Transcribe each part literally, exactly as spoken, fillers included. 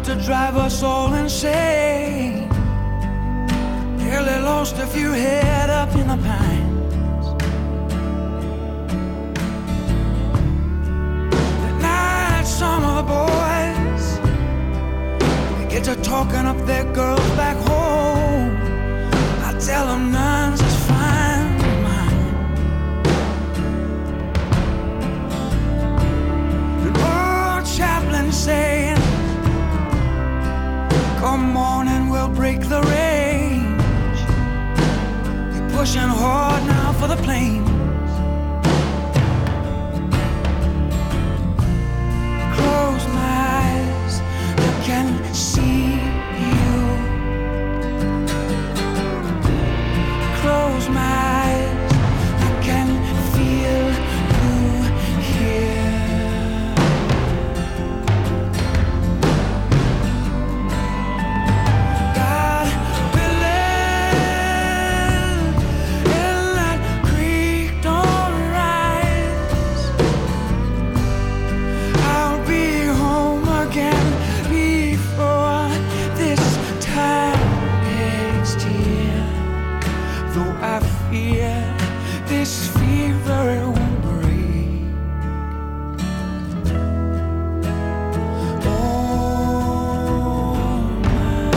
to drive us all insane. Nearly lost if you head up in the pines. At night, some of the boys, they get to talking up their girls back home. I tell them none's as fine as mine. And old Chaplain saying, come morning we'll break the range. You're pushing hard now for the plains. Close my eyes, I can see you. Close my eyes, I can feel you here. God, we live in that creek, don't rise. I'll be home again before this time next year. Though I fear this fever it won't break. Oh my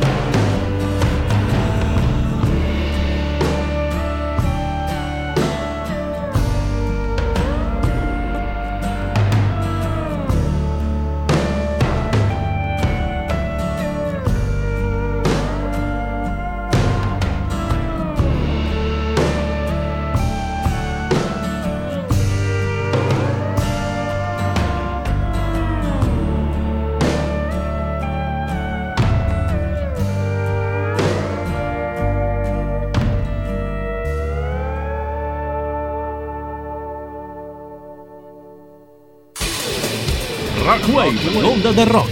Rockwave, l'onda del rock.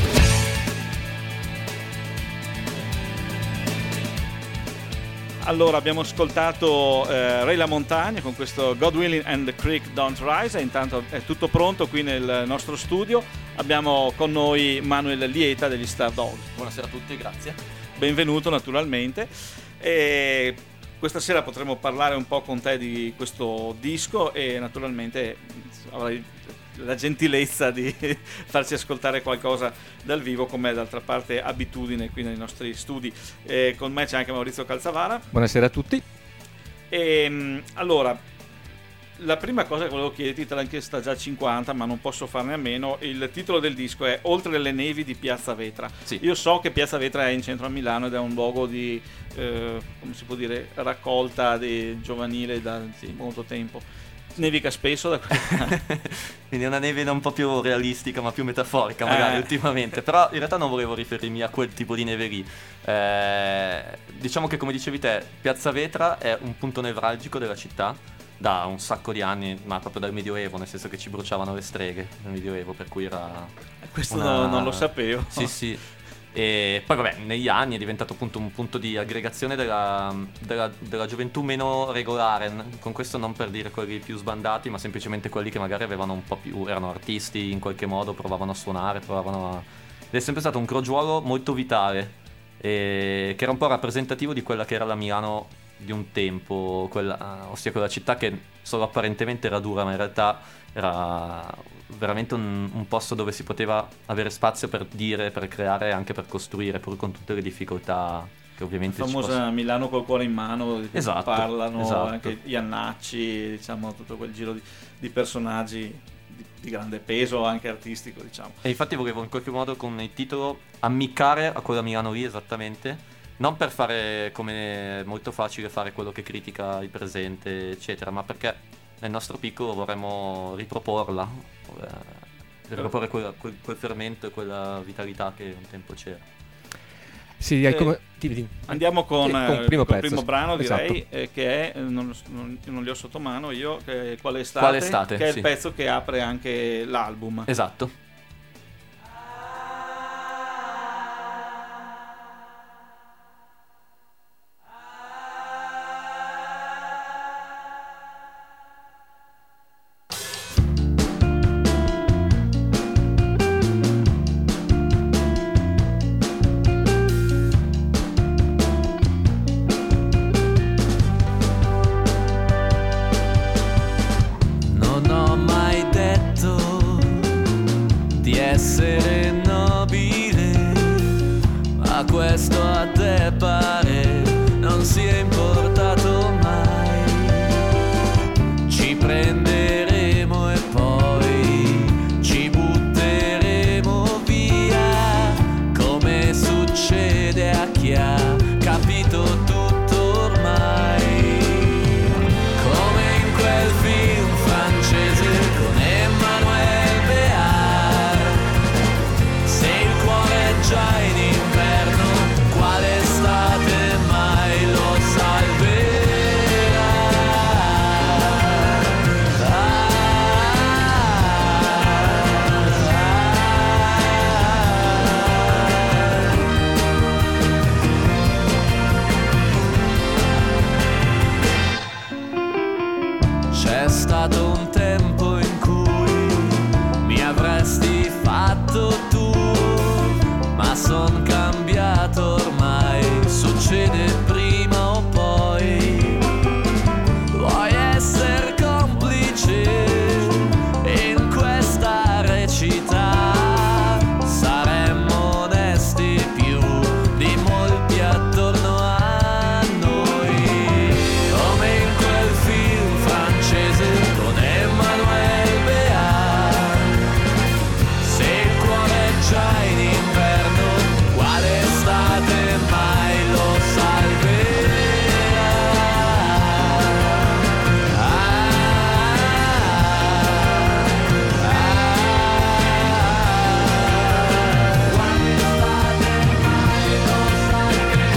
Allora abbiamo ascoltato eh, Ray LaMontagne con questo God Willing and the Creek Don't Rise, e intanto è tutto pronto qui nel nostro studio. Abbiamo con noi Manuel Lieta degli Stardogs. Buonasera a tutti, grazie. Benvenuto naturalmente. E questa sera potremo parlare un po' con te di questo disco e naturalmente avrai la gentilezza di farci ascoltare qualcosa dal vivo, come d'altra parte abitudine qui nei nostri studi. E con me c'è anche Maurizio Calzavara. Buonasera a tutti. E allora, la prima cosa che volevo chiederti, te l'ho anche sta già cinquanta, ma non posso farne a meno. Il titolo del disco è Oltre le nevi di Piazza Vetra. Sì. Io so che Piazza Vetra è in centro a Milano ed è un luogo di eh, come si può dire, raccolta di giovanile da sì, molto tempo. Nevica spesso da Quindi è una neve un po' più realistica, ma più metaforica magari eh. ultimamente. Però in realtà non volevo riferirmi a quel tipo di neve lì. Eh, diciamo che, come dicevi te, Piazza Vetra è un punto nevralgico della città da un sacco di anni, ma proprio dal Medioevo, nel senso che ci bruciavano le streghe nel Medioevo, per cui era questo una... no, non lo sapevo. Sì, sì. E poi vabbè, negli anni è diventato appunto un punto di aggregazione della, della, della gioventù meno regolare, con questo non per dire quelli più sbandati, ma semplicemente quelli che magari avevano un po' più, erano artisti in qualche modo, provavano a suonare, provavano a... Ed è sempre stato un crogiuolo molto vitale, e che era un po' rappresentativo di quella che era la Milano di un tempo, quella, ossia quella città che solo apparentemente era dura, ma in realtà era veramente un, un posto dove si poteva avere spazio per dire, per creare e anche per costruire, pur con tutte le difficoltà che ovviamente la famosa ci possono... Milano col cuore in mano, di cui Esatto, parlano esatto. anche Iannacci, diciamo tutto quel giro di, di personaggi di, di grande peso anche artistico, diciamo. E infatti volevo in qualche modo con il titolo ammiccare a quella Milano lì, esattamente, non per fare, come è molto facile fare, quello che critica il presente eccetera, ma perché nel nostro piccolo vorremmo riproporla, eh, riproporre quel, quel, quel fermento e quella vitalità che un tempo c'era. Sì, Eh, come... dimmi, dimmi. Andiamo con, Sì, con eh, il primo col pezzo. primo brano, direi, Esatto. eh, che è, eh, non, non, non li ho sotto mano io, che è Qual è estate, Qual è estate, che è sì. il pezzo che apre anche l'album. Esatto. essere nobile, ma questo a te pare non sia importato mai. Ci prenderemo e poi ci butteremo via, come succede a chi ha capito tutto ormai. Come in quel film francese con Emmanuel Béard, se il cuore è già in inverno, quale estate mai lo salverà? C'è stato un tempo in cui mi avresti fatto tu, ma son cambiato ormai, succede prima o poi. Vuoi essere complice in questa recita? Saremmo onesti più di molti attorno a noi. Come in quel film francese con Emmanuel Béard, se il cuore è già in inverno, quale estate mai lo salverà? Ah, ah, ah, quale estate mai lo salverà?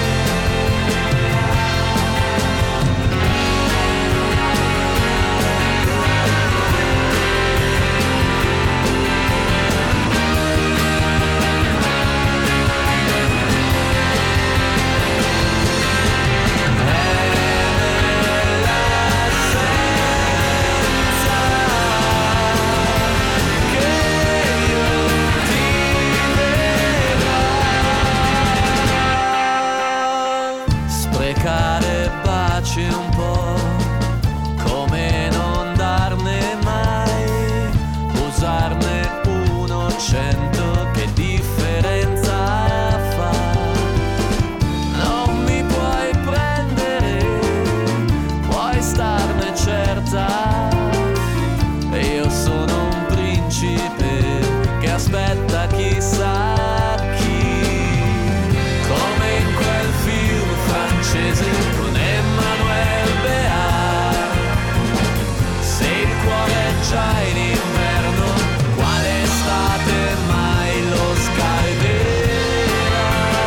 Sprecare baci un po', come non darne mai, usarne uno cento, che differenza fa? Non mi puoi prendere, puoi starne certa, io sono un principe che aspetta chissà chi. Come in quel film francese con Emmanuel Béard, se il cuore è già in inverno, quale estate mai lo scalderà?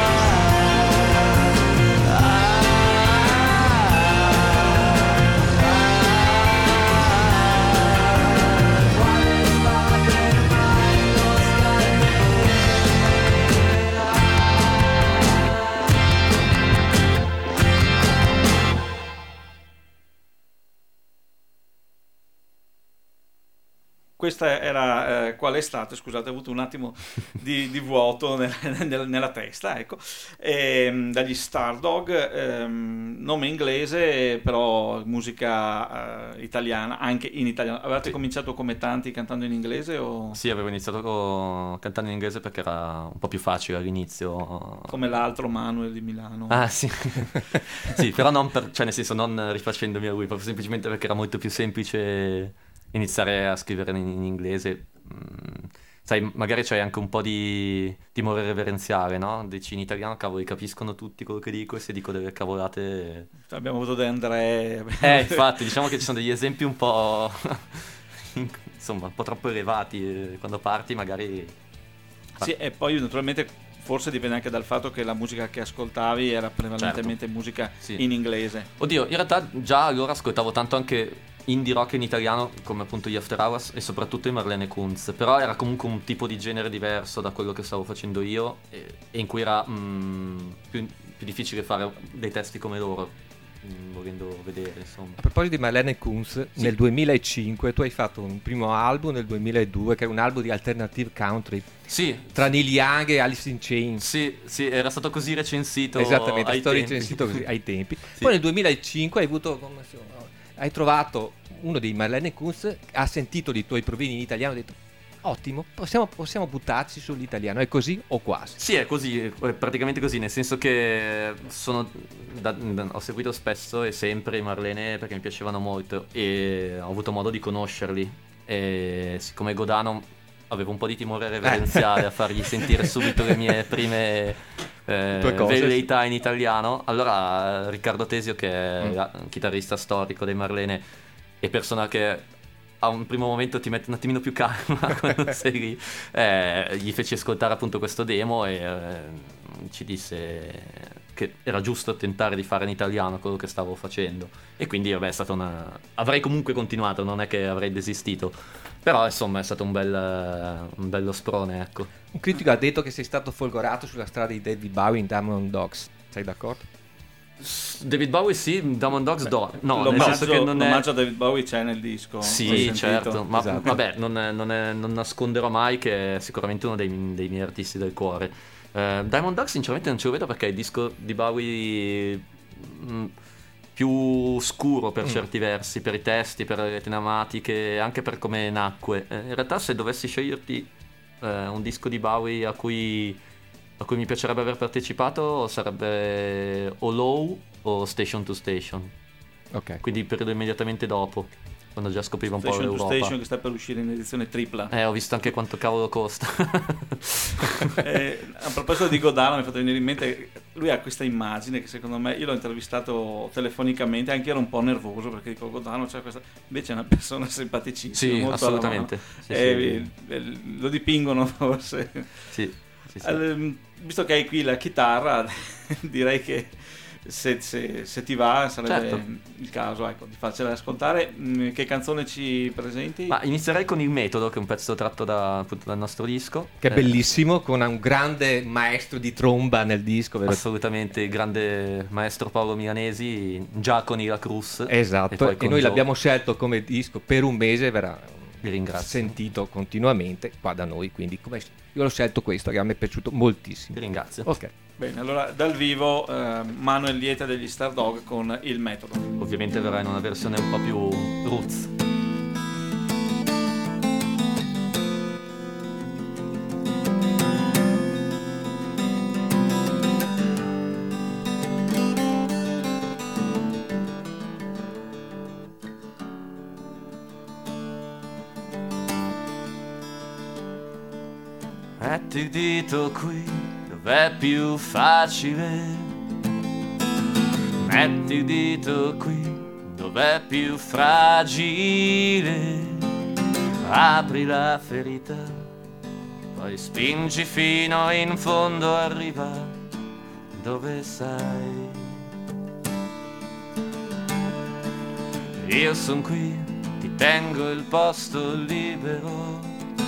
Ah, ah, ah, quale estate mai lo scalderà? Questa era eh, qual è stato, scusate, ho avuto un attimo di, di vuoto nel- nel- nella testa, ecco. Ehm, dagli Stardog, ehm, nome inglese, però musica eh, italiana, anche in italiano. Avevate Sì. cominciato come tanti cantando in inglese o Sì, avevo iniziato co- cantando in inglese perché era un po' più facile all'inizio. come l'altro Manuel di Milano? Ah, sì. Sì, però non per, cioè nel senso non rifacendomi a lui, proprio semplicemente perché era molto più semplice iniziare a scrivere in, in inglese. Mm, sai, magari c'hai anche un po' di timore reverenziale, no? Dici in italiano, cavoli, capiscono tutti quello che dico, e se dico delle cavolate... Abbiamo avuto De André. Eh, infatti, diciamo che ci sono degli esempi un po'... insomma, un po' troppo elevati, eh, quando parti magari... Sì, e poi naturalmente forse dipende anche dal fatto che la musica che ascoltavi era prevalentemente Certo. musica Sì. in inglese. Oddio, in realtà già allora ascoltavo tanto anche indie rock in italiano, come appunto gli After Hours e soprattutto i Marlene Kunz, però era comunque un tipo di genere diverso da quello che stavo facendo io, e, e in cui era mm, più, più difficile fare dei testi come loro, mm, volendo vedere, insomma. A proposito di Marlene Kunz, Sì. nel duemilacinque tu hai fatto un primo album nel duemiladue che è un album di alternative country Sì, tra Neil Young e Alice in Chains. sì, sì, era stato così recensito Esattamente, ai è stato tempi. recensito così ai tempi. Sì. Poi nel duemilacinque hai avuto come si chiama, hai trovato uno dei Marlene Kunz, ha sentito i tuoi provini in italiano e ha detto Ottimo, possiamo, possiamo buttarci sull'italiano, è così o quasi? Sì, è così, è praticamente così, nel senso che sono da, da, ho seguito spesso e sempre i Marlene perché mi piacevano molto e ho avuto modo di conoscerli e siccome Godano avevo un po' di timore reverenziale a fargli sentire subito le mie prime eh, velleità in italiano, allora Riccardo Tesio, che è mm. il chitarrista storico dei Marlene e persona che a un primo momento ti mette un attimino più calma quando sei lì, eh, gli feci ascoltare appunto questo demo e eh, ci disse che era giusto tentare di fare in italiano quello che stavo facendo e quindi vabbè è stata una... avrei comunque continuato, non è che avrei desistito, però insomma è stato un bel un bello sprone, ecco. Un critico ha detto che sei stato folgorato sulla strada di David Bowie in Diamond Dogs, sei d'accordo? David Bowie sì, Diamond Dogs Beh, do. No, nel l'omaggio, senso che non è... l'omaggio a David Bowie c'è nel disco. Sì, certo, ma Esatto. vabbè, non, è, non, è, non nasconderò mai che è sicuramente uno dei, dei miei artisti del cuore. Uh, Diamond Dogs sinceramente non ce lo vedo perché è il disco di Bowie mh, più scuro per Mm. certi versi, per i testi, per le tematiche, anche per come nacque. Eh, in realtà se dovessi sceglierti eh, un disco di Bowie a cui... a cui mi piacerebbe aver partecipato sarebbe o Low o Station to Station, Ok. quindi il periodo immediatamente dopo, quando già scopriva un po' Station to l'Europa. Station che sta per uscire in edizione tripla. Eh, ho visto anche quanto cavolo costa. Eh, a proposito di Godano mi è fatto venire in mente, lui ha questa immagine che secondo me, io l'ho intervistato telefonicamente, anche ero un po' nervoso perché dico Godano c'è questa, invece è una persona simpaticissima, Sì, molto assolutamente. Sì, Eh, sì. eh, lo dipingono forse. Sì, sì, sì. Ehm, visto che hai qui la chitarra direi che se, se, se ti va sarebbe Certo. il caso, ecco, di farcela ascoltare. Mm, che canzone ci presenti? Ma inizierei con Il Metodo, che è un pezzo tratto da, appunto, dal nostro disco. Che è Eh, bellissimo, con un grande maestro di tromba nel disco. vero? Assolutamente, il grande maestro Paolo Milanesi, già con i La Cruz. Esatto, poi e, con noi Joe. l'abbiamo scelto come disco per un mese, verrà Vi ringrazio. sentito continuamente qua da noi, quindi come io l'ho scelto questo che a me è piaciuto moltissimo. Vi ringrazio. Ok. Bene, allora dal vivo eh, Manuel Lieta degli Stardog con Il Metodo. Ovviamente verrà in una versione un po' più roots. Metti il dito qui dov'è più facile. Metti il dito qui dov'è più fragile. Apri la ferita, poi spingi fino in fondo, arriva dove sai. Io son qui, ti tengo il posto libero.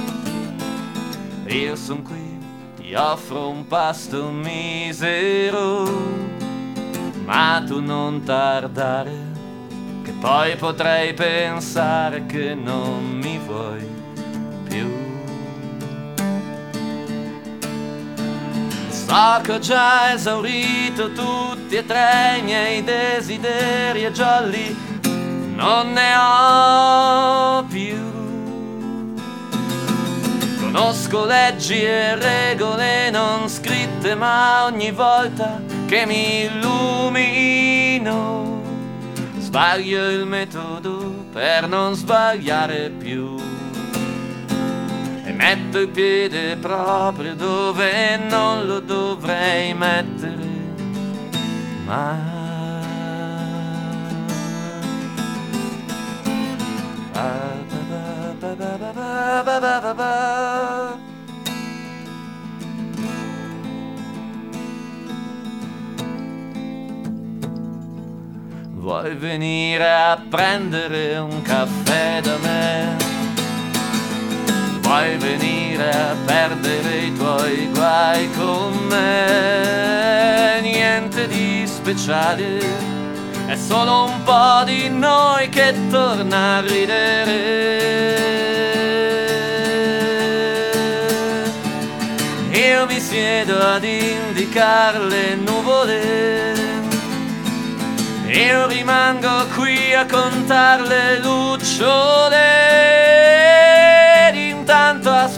Io son qui, ti offro un pasto misero, ma tu non tardare, che poi potrei pensare che non mi vuoi più. So che ho già esaurito tutti e tre i miei desideri e jolly non ne ho più. Conosco leggi e regole non scritte, ma ogni volta che mi illumino sbaglio il metodo per non sbagliare più e metto il piede proprio dove non lo dovrei mettere mai. Ba, ba, ba, ba, ba, ba, ba, ba. Vuoi venire a prendere un caffè da me? Vuoi venire a perdere i tuoi guai con me? Niente di speciale, è solo un po' di noi che torna a ridere. Io mi siedo ad indicare le nuvole, io rimango qui a contar le lucciole ed intanto aspetto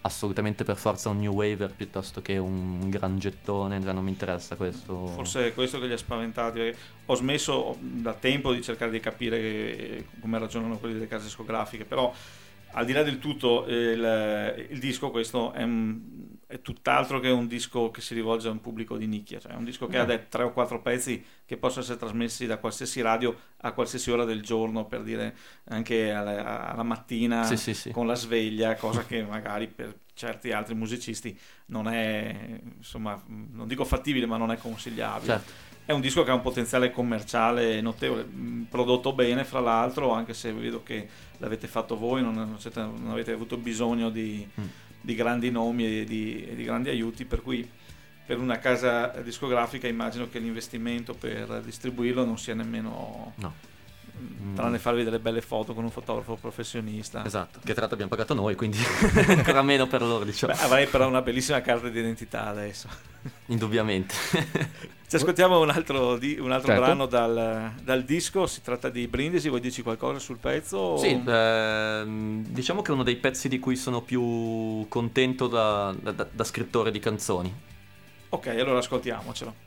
assolutamente per forza un new waver piuttosto che un gran gettone, già non mi interessa questo. Forse è questo che li ha spaventati, perché ho smesso da tempo di cercare di capire come ragionano quelli delle case discografiche, però al di là del tutto il, il disco questo è, un, è tutt'altro che un disco che si rivolge a un pubblico di nicchia, cioè è un disco che mm. ha dei tre o quattro pezzi che possono essere trasmessi da qualsiasi radio a qualsiasi ora del giorno, per dire anche alla, alla mattina sì, sì, sì. con la sveglia, cosa che magari per certi altri musicisti non è, insomma, non dico fattibile, ma non è consigliabile. Certo. È un disco che ha un potenziale commerciale notevole, prodotto bene fra l'altro, anche se vedo che l'avete fatto voi, non, non, siete, non avete avuto bisogno di, mm. di grandi nomi e di, e di grandi aiuti, per cui per una casa discografica immagino che l'investimento per distribuirlo non sia nemmeno... No. Tranne farvi delle belle foto con un fotografo professionista. Esatto, che tra l'altro abbiamo pagato noi, quindi ancora meno per loro, diciamo. Beh, avrai però una bellissima carta d'identità adesso. Indubbiamente. Ci ascoltiamo un altro, di, un altro certo. brano dal, dal disco, si tratta di Brindisi, vuoi dirci qualcosa sul pezzo? Sì, ehm, diciamo che è uno dei pezzi di cui sono più contento da, da, da scrittore di canzoni. Ok, allora ascoltiamocelo.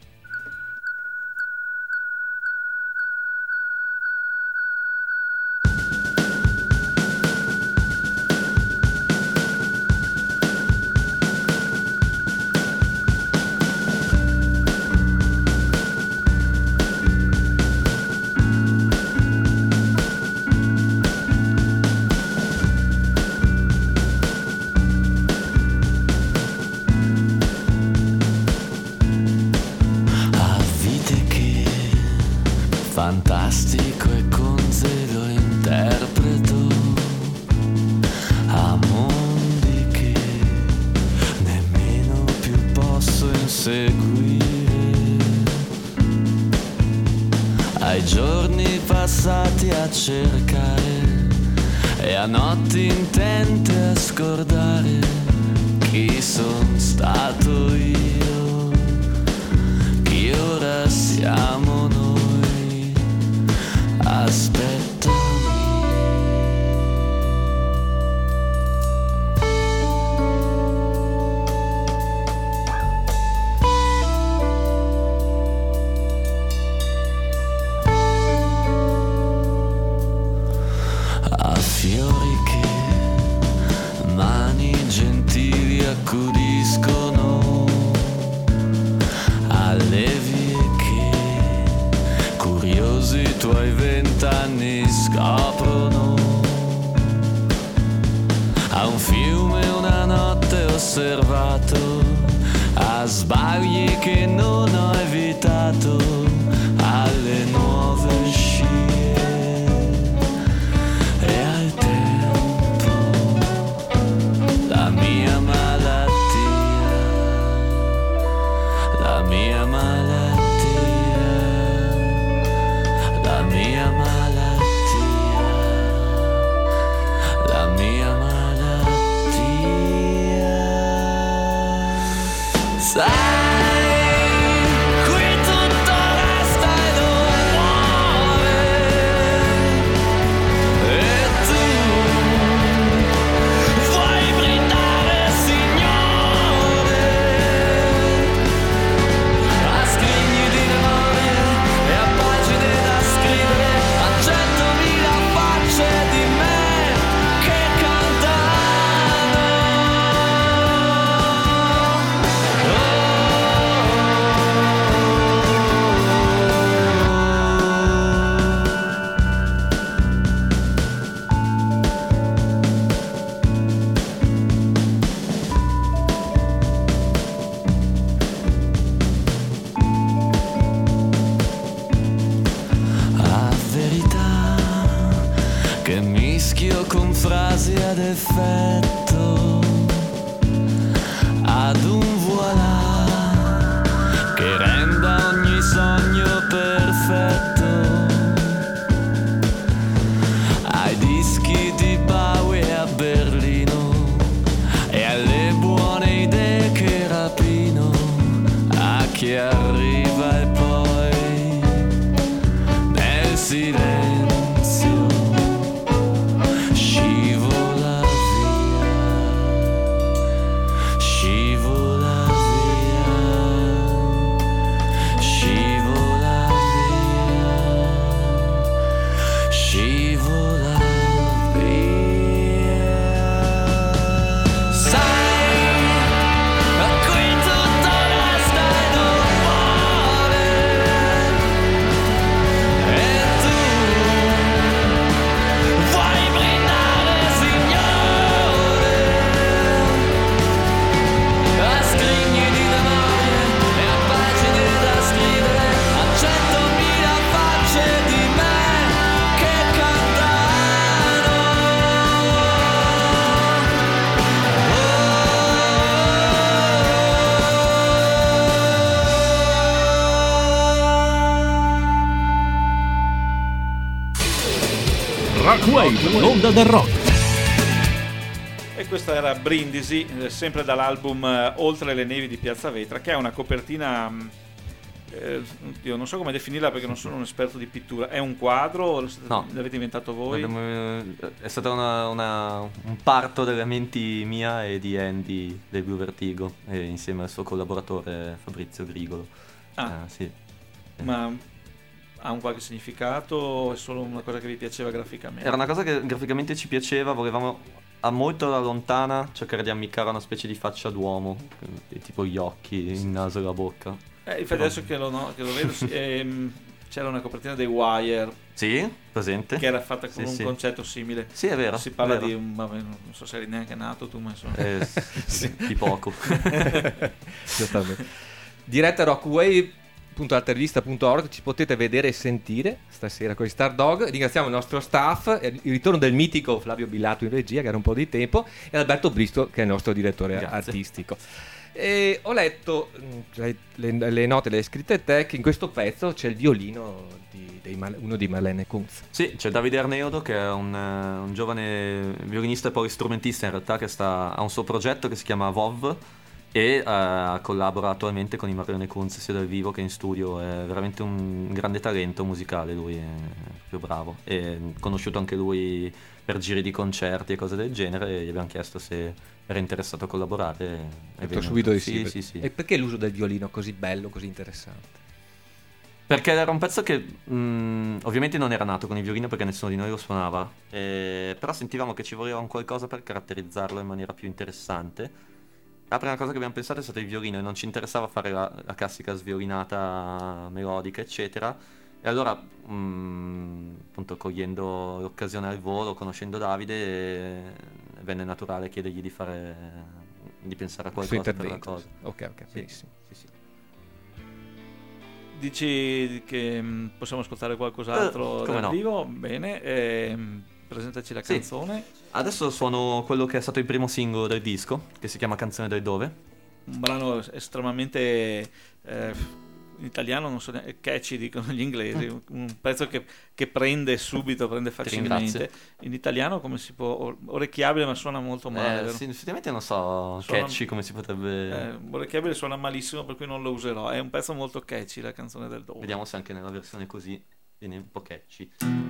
Fantastico e con zelo interpreto a mondi che nemmeno più posso inseguire, ai giorni passati a cercare e a notti intente a scordare chi son stato io, chi ora siamo noi. Aspettami. A fiori che mani gentili accudiscono, alle vie che curiosi i tuoi vent'anni scoprono, a un fiume una notte osservato, a sbagli che non ho evitato, alle nuove scie e al tempo, la mia malattia, la mia malattia. La mia malattia, la mia malattia. Sai, qui tutto resta e non muore, e tu vuoi brindare, signore, a scrigni di memorie e a pagine da scrivere, a centomila facce di me che cantano. A verità che mischio con frasi ad effetto, ad un voilà che renda ogni sogno perfetto, ai dischi di Bowie a Berlino e alle buone idee che rapino, a chi arriva e poi nel silenzio scivola via. Rockwave, l'onda del rock. E questa era Brindisi, eh, sempre dall'album eh, Oltre le nevi di Piazza Vetra, che ha una copertina, mh, eh, io non so come definirla perché non sono un esperto di pittura. È un quadro? No. L'avete inventato voi? È stato una, una, un parto delle menti mia e di Andy del Blue Vertigo, e insieme al suo collaboratore Fabrizio Grigolo. Ah, eh, sì. ma ha un qualche significato o è solo una cosa che vi piaceva graficamente? Era una cosa che graficamente ci piaceva, volevamo a molto da lontana cercare di ammiccare a una specie di faccia d'uomo, tipo gli occhi, il naso e la bocca. Eh, infatti adesso che lo, no, che lo vedo sì, ehm, c'era una copertina dei Wire. Sì, presente. Che era fatta con sì, un sì. concetto simile. Sì, è vero. Si parla vero. di un, vabbè, non so se eri neanche nato tu, ma insomma. Eh, sì. Di poco. Giustamente. Diretta rockwave punto altervista punto org, ci potete vedere e sentire stasera con i Star Dog. Ringraziamo il nostro staff, il ritorno del mitico Flavio Billato in regia, che era un po' di tempo, e Alberto Bristo, che è il nostro direttore Grazie. artistico. E ho letto le, le, le note, le scritte te, che in questo pezzo c'è il violino di, dei, uno di Marlene Kunz. Sì, c'è Davide Arneodo, che è un, un giovane violinista e polistrumentista in realtà, che sta, ha un suo progetto che si chiama Vov, e uh, collabora attualmente con i Marlene Kunz sia dal vivo che in studio. È veramente un grande talento musicale, lui è proprio bravo, è conosciuto anche lui per giri di concerti e cose del genere, e gli abbiamo chiesto se era interessato a collaborare. Ho detto subito di sì, sì. sì, sì. E perché l'uso del violino così bello, così interessante? Perché era un pezzo che mh, ovviamente non era nato con il violino, perché nessuno di noi lo suonava, eh, però sentivamo che ci voleva un qualcosa per caratterizzarlo in maniera più interessante. La prima cosa che abbiamo pensato è stato il violino, e non ci interessava fare la, la classica sviolinata melodica eccetera, e allora mh, appunto cogliendo l'occasione al volo, conoscendo Davide, eh, venne naturale chiedergli di fare, di pensare a qualcosa per la cosa. Ok, ok, Sì, benissimo. sì, sì. Dici che mh, possiamo ascoltare qualcos'altro Eh, come dal no. vivo? Bene, ehm, presentaci la Sì. canzone. Adesso suono quello che è stato il primo singolo del disco, che si chiama Canzone del Dove. Un brano estremamente eh, in italiano, non so neanche, catchy dicono gli inglesi, un, un pezzo che, che prende subito, prende facilmente. ringrazio. In italiano come si può? Orecchiabile, ma suona molto male. Eh, vero? sì, effettivamente non so Suona- catchy come si potrebbe... Eh, orecchiabile suona malissimo, per cui non lo userò. È un pezzo molto catchy, la canzone del Dove. Vediamo se anche nella versione così viene un po' catchy.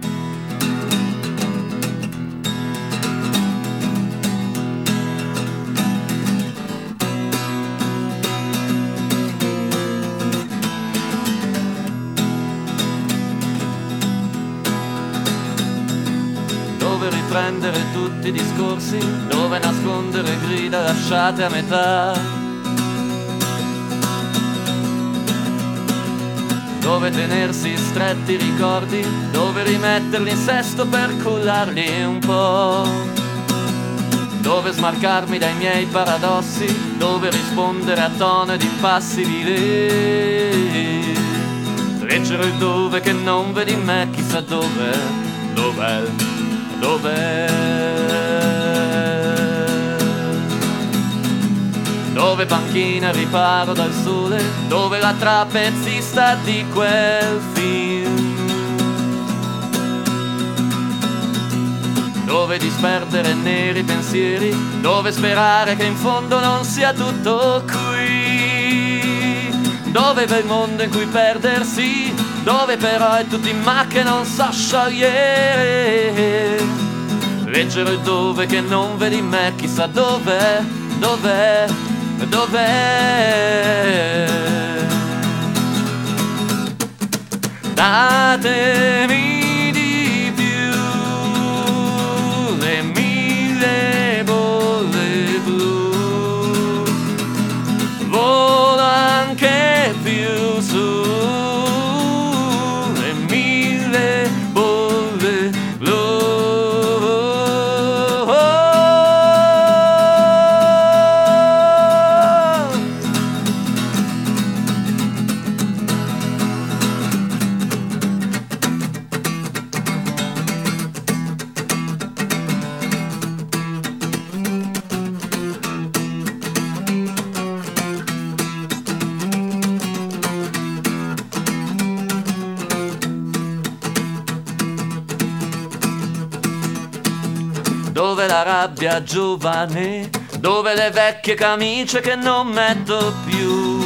Dove riprendere tutti i discorsi, dove nascondere grida lasciate a metà, dove tenersi stretti i ricordi, dove rimetterli in sesto per cullarli un po', dove smarcarmi dai miei paradossi, dove rispondere a tono ed impassibili. Leggere il dove che non vedi in me, chissà dove, dov'è, dov'è. Dove panchina al riparo dal sole, dove la trapezzista di quel film, dove disperdere neri pensieri, dove sperare che in fondo non sia tutto qui, dove va il mondo in cui perdersi, dove però è tutto in ma che non so sciogliere. Leggere il dove che non vedi in me, chissà dov'è, dov'è, dov'è. Datemi di più le mille bolle blu, volo anche più su le mille bolle blu. dove la rabbia giovane, dove le vecchie camicie che non metto più,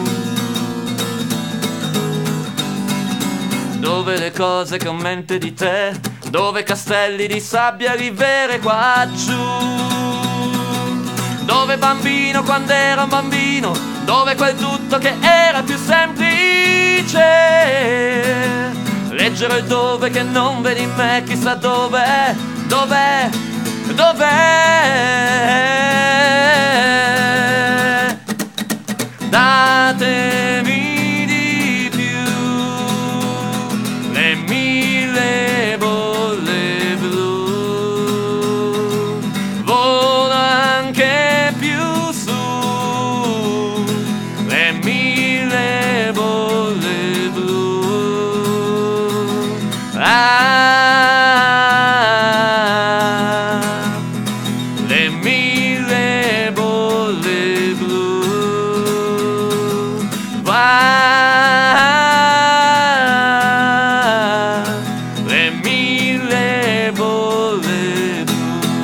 dove le cose che ho in mente di te, dove castelli di sabbia rivere qua giù, dove bambino quando ero un bambino, dove quel tutto che era più semplice, leggero il dove che non vedi in me, chissà dov'è, dov'è, dov'è. Datemi di più le mille bolle blu, volo anche più su, le mille bolle blu. Ah, le mille bolle blu. Ah, le mille bolle blu.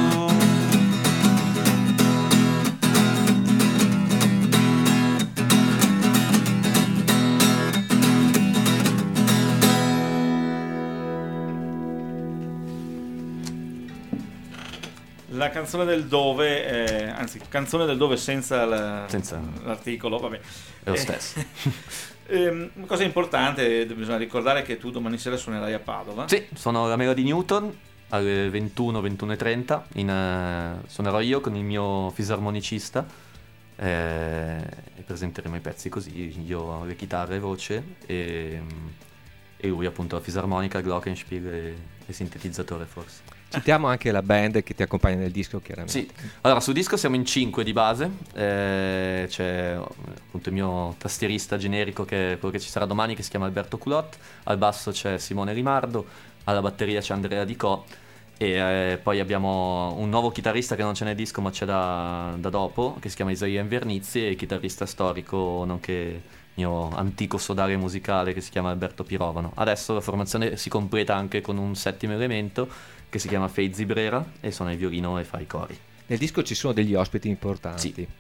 La canzone del dove, eh, anzi, canzone del dove senza, la- Senza. l'articolo, vabbè. È lo Eh, stesso. ehm, una cosa importante, bisogna ricordare che tu domani sera suonerai a Padova. Sì, sono la Melody Newton alle ventuno, ventuno e trenta. In, eh, suonerò io con il mio fisarmonicista eh, e presenteremo i pezzi così, io le chitarre e voce e, e lui appunto la fisarmonica, glockenspiel e, e sintetizzatore forse. Citiamo anche la band che ti accompagna nel disco, chiaramente. Sì, allora sul disco siamo in cinque di base, eh, c'è appunto il mio tastierista generico che è quello che ci sarà domani, che si chiama Alberto Culot, al basso c'è Simone Rimardo, alla batteria c'è Andrea Dicò e eh, poi abbiamo un nuovo chitarrista che non c'è nel disco ma c'è da, da dopo, che si chiama Isaia Invernizzi, e il chitarrista storico nonché mio antico sodale musicale che si chiama Alberto Pirovano. Adesso la formazione si completa anche con un settimo elemento che si chiama Fei Zibrera e suona il violino e fa i cori. Nel disco ci sono degli ospiti importanti. Sì.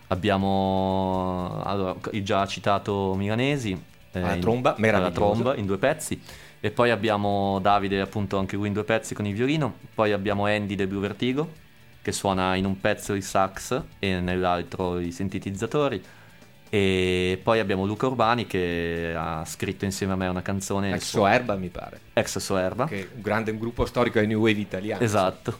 Abbiamo allora, il già citato Milanesi eh, Alla in- tromba, alla meraviglioso. tromba in due pezzi, e poi abbiamo Davide appunto anche lui in due pezzi con il violino, poi abbiamo Andy del Blue Vertigo che suona in un pezzo il sax e nell'altro i sintetizzatori, e poi abbiamo Luca Urbani che ha scritto insieme a me una canzone Ex su- Soerba, mi pare, ex Soerba. che è un grande un gruppo storico del New Wave italiano. Esatto,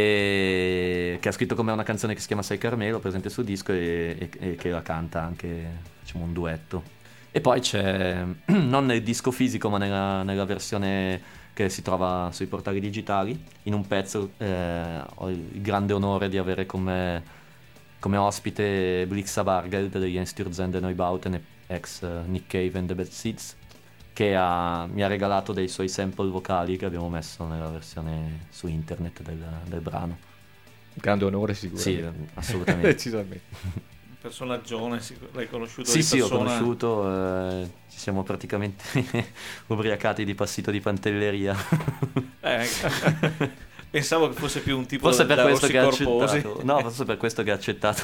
e che ha scritto con me una canzone che si chiama Sei Carmelo, presente sul disco, e, e- e che la canta anche, facciamo un duetto. E poi c'è, non nel disco fisico ma nella, nella versione che si trova sui portali digitali, in un pezzo eh, ho il grande onore di avere con me come ospite Blixa Bargeld degli Einstürzende Neubauten, ex eh, Nick Cave and the Bad Seeds, che ha- mi ha regalato dei suoi sample vocali che abbiamo messo nella versione su internet del, del brano. Grande onore Sì, sicuramente. assolutamente. Decisamente. Personaggione, sicur- l'hai conosciuto Sì, di sì, ho persona? conosciuto, eh, ci siamo praticamente ubriacati di passito di pantelleria. Eh, pensavo che fosse più un tipo Forse da, per da questo che ha Rossi Corposi. accettato. No, forse per questo che ha accettato.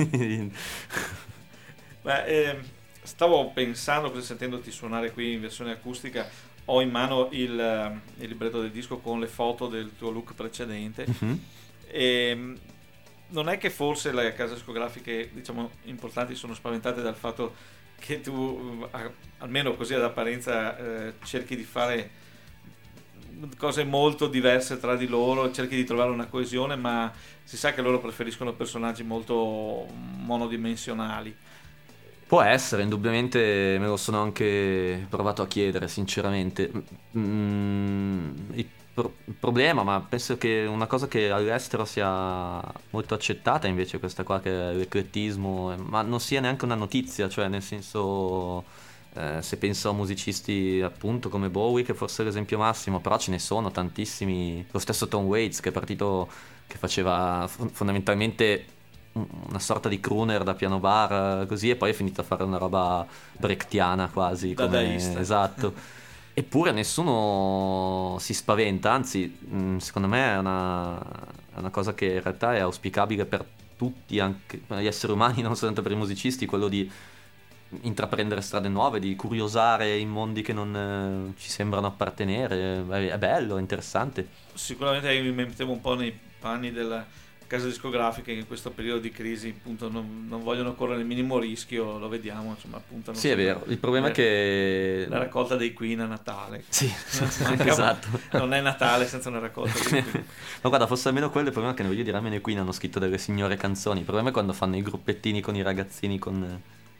Beh, ehm, stavo pensando, così sentendoti suonare qui in versione acustica, ho in mano il, ehm, il libretto del disco con le foto del tuo look precedente. Mhm. E non è che forse le case discografiche, diciamo, importanti sono spaventate dal fatto che tu, a- almeno così ad apparenza, eh, cerchi di fare cose molto diverse tra di loro, cerchi di trovare una coesione, ma si sa che loro preferiscono personaggi molto monodimensionali. Può essere, indubbiamente me lo sono anche provato a chiedere, sinceramente. Mm, il, pro- il problema, ma penso che una cosa che all'estero sia molto accettata invece questa qua, che è l'eclettismo, eh, ma non sia neanche una notizia, cioè nel senso, eh, se penso a musicisti appunto come Bowie, che forse è l'esempio massimo, però ce ne sono tantissimi, lo stesso Tom Waits che è partito, che faceva fon- fondamentalmente una sorta di crooner da piano bar, così, e poi è finito a fare una roba brechtiana quasi come, Dadaista. esatto. Eppure nessuno si spaventa, anzi mh, secondo me è una, è una cosa che in realtà è auspicabile per tutti, anche per gli esseri umani, non soltanto per i musicisti, quello di intraprendere strade nuove, di curiosare in mondi che non eh, ci sembrano appartenere. È, è bello, è interessante. Sicuramente io mi mettevo un po' nei panni della case discografiche che in questo periodo di crisi appunto non, non vogliono correre il minimo rischio, lo vediamo, insomma, appunto. Sì, è vero, il problema è che la raccolta dei Queen a Natale. Sì, Manca- esatto. Non è Natale senza una raccolta dei Queen. Ma guarda, fosse almeno quello, il problema è che ne voglio dire, almeno i Queen hanno scritto delle signore canzoni. Il problema è quando fanno i gruppettini con i ragazzini con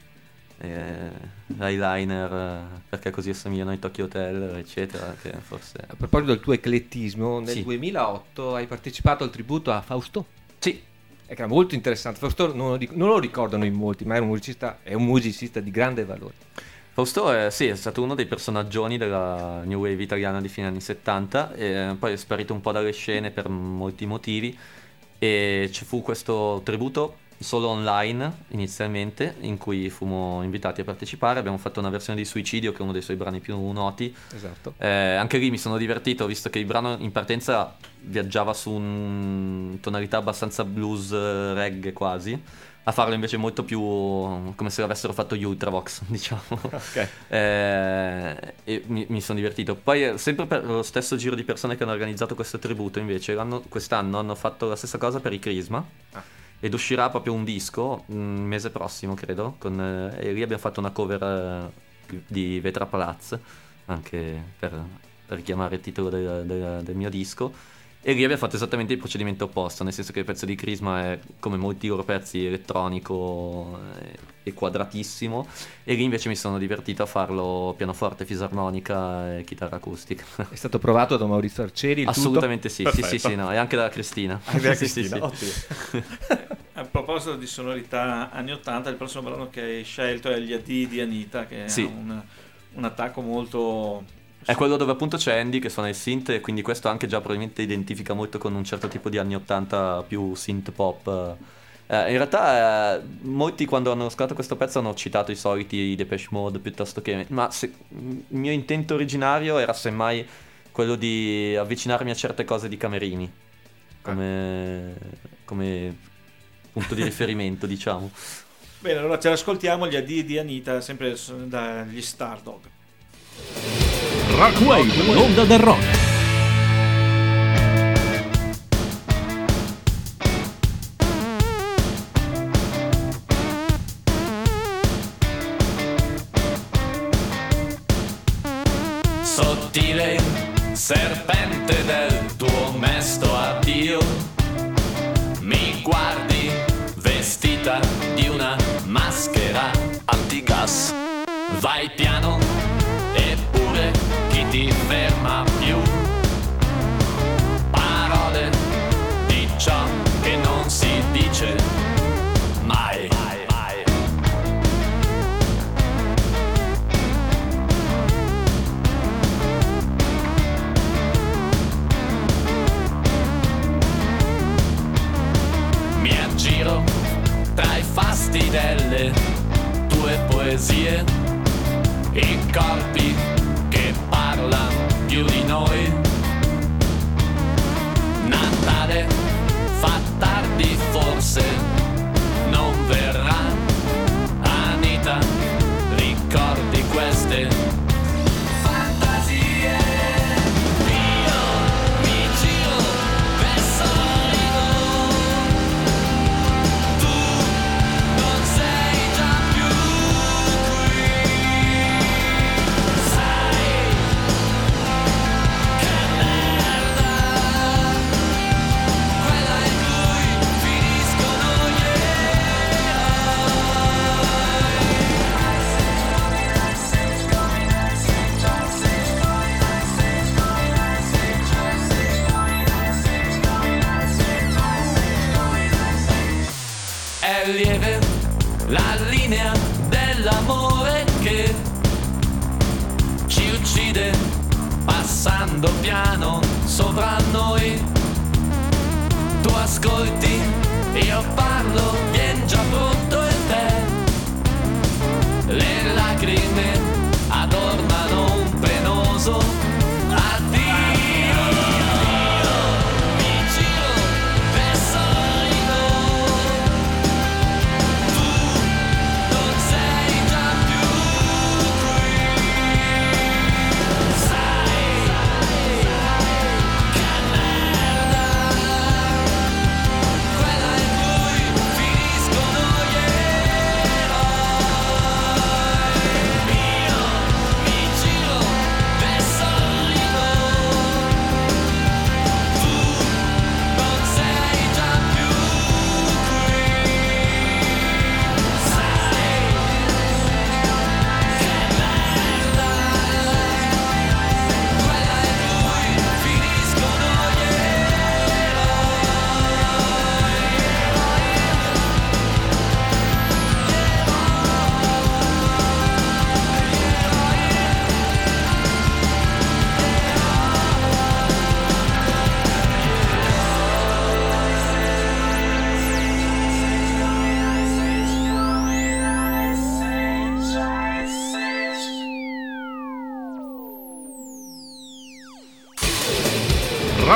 eh, l'eyeliner, eh, perché così assomigliano ai Tokyo Hotel, eccetera, che forse... A proposito del tuo eclettismo, nel Sì. duemilaotto hai partecipato al tributo a Fausto. Sì, È che era molto interessante. Fausto non lo, dic- non lo ricordano in molti, ma era un musicista, è un musicista di grande valore. Fausto è, sì, è stato uno dei personaggioni della New Wave italiana di fine anni settanta, e poi è sparito un po' dalle scene per molti motivi, e ci fu questo tributo solo online inizialmente, in cui fummo invitati a partecipare. Abbiamo fatto una versione di Suicidio, che è uno dei suoi brani più noti. Esatto. Eh, anche lì mi sono divertito, visto che il brano in partenza viaggiava su un tonalità abbastanza blues, eh, reggae quasi, a farlo invece molto più come se l'avessero fatto gli Ultravox, diciamo. Ok. Eh, e mi, mi sono divertito. Poi eh, sempre per lo stesso giro di persone che hanno organizzato questo tributo, invece l'anno- quest'anno hanno fatto la stessa cosa per i Crisma. Ah. Ed uscirà proprio un disco il mese prossimo, credo, con, eh, e lì abbiamo fatto una cover eh, di Vetra Palaz, anche per, per richiamare il titolo del, del- del mio disco. E lì abbiamo fatto esattamente il procedimento opposto, nel senso che il pezzo di Crisma è, come molti loro pezzi, elettronico e, e quadratissimo, e lì invece mi sono divertito a farlo pianoforte, fisarmonica e chitarra acustica. È stato provato da Maurizio Arcieri il Assolutamente sì, sì, sì, Perfetto. sì, no, e anche da Cristina. tutto? Anche da Sì, sì, Cristina, sì. ottimo. A proposito di sonorità anni ottanta, il prossimo brano che hai scelto è Gli addii di Anita, che Sì. ha un, un attacco molto... È quello dove appunto c'è Andy che suona il synth, e quindi questo anche già probabilmente identifica molto con un certo tipo di anni ottanta più synth pop. Eh, in realtà eh, molti quando hanno ascoltato questo pezzo hanno citato i soliti Depeche Mode piuttosto che... Ma se- il mio intento originario era semmai quello di avvicinarmi a certe cose di Camerini, come, come punto di riferimento, diciamo. Bene, allora ce l'ascoltiamo, Gli addii di Anita, sempre s- dagli Stardog. Rockwave, l'onda del rock. Sottile serpente del tuo mesto addio, mi guardi vestita di una maschera antigas. Vai piano, eppure chi ti ferma più? Parole di ciò che non si dice mai. Mi aggiro tra i fasti delle tue poesie, i corpi che parlano più di noi. Natale fa tardi, forse non verrà. Anita, ricordi queste fantasie? Io mi giro verso l'origo, tu non sei già più qui. Sai che merda, quella in cui finiscono gli È lieve la linea dell'amore che ci uccide passando piano sopra noi. Tu ascolti, io parlo, vien già pronto il tè. Le lacrime adornano un penoso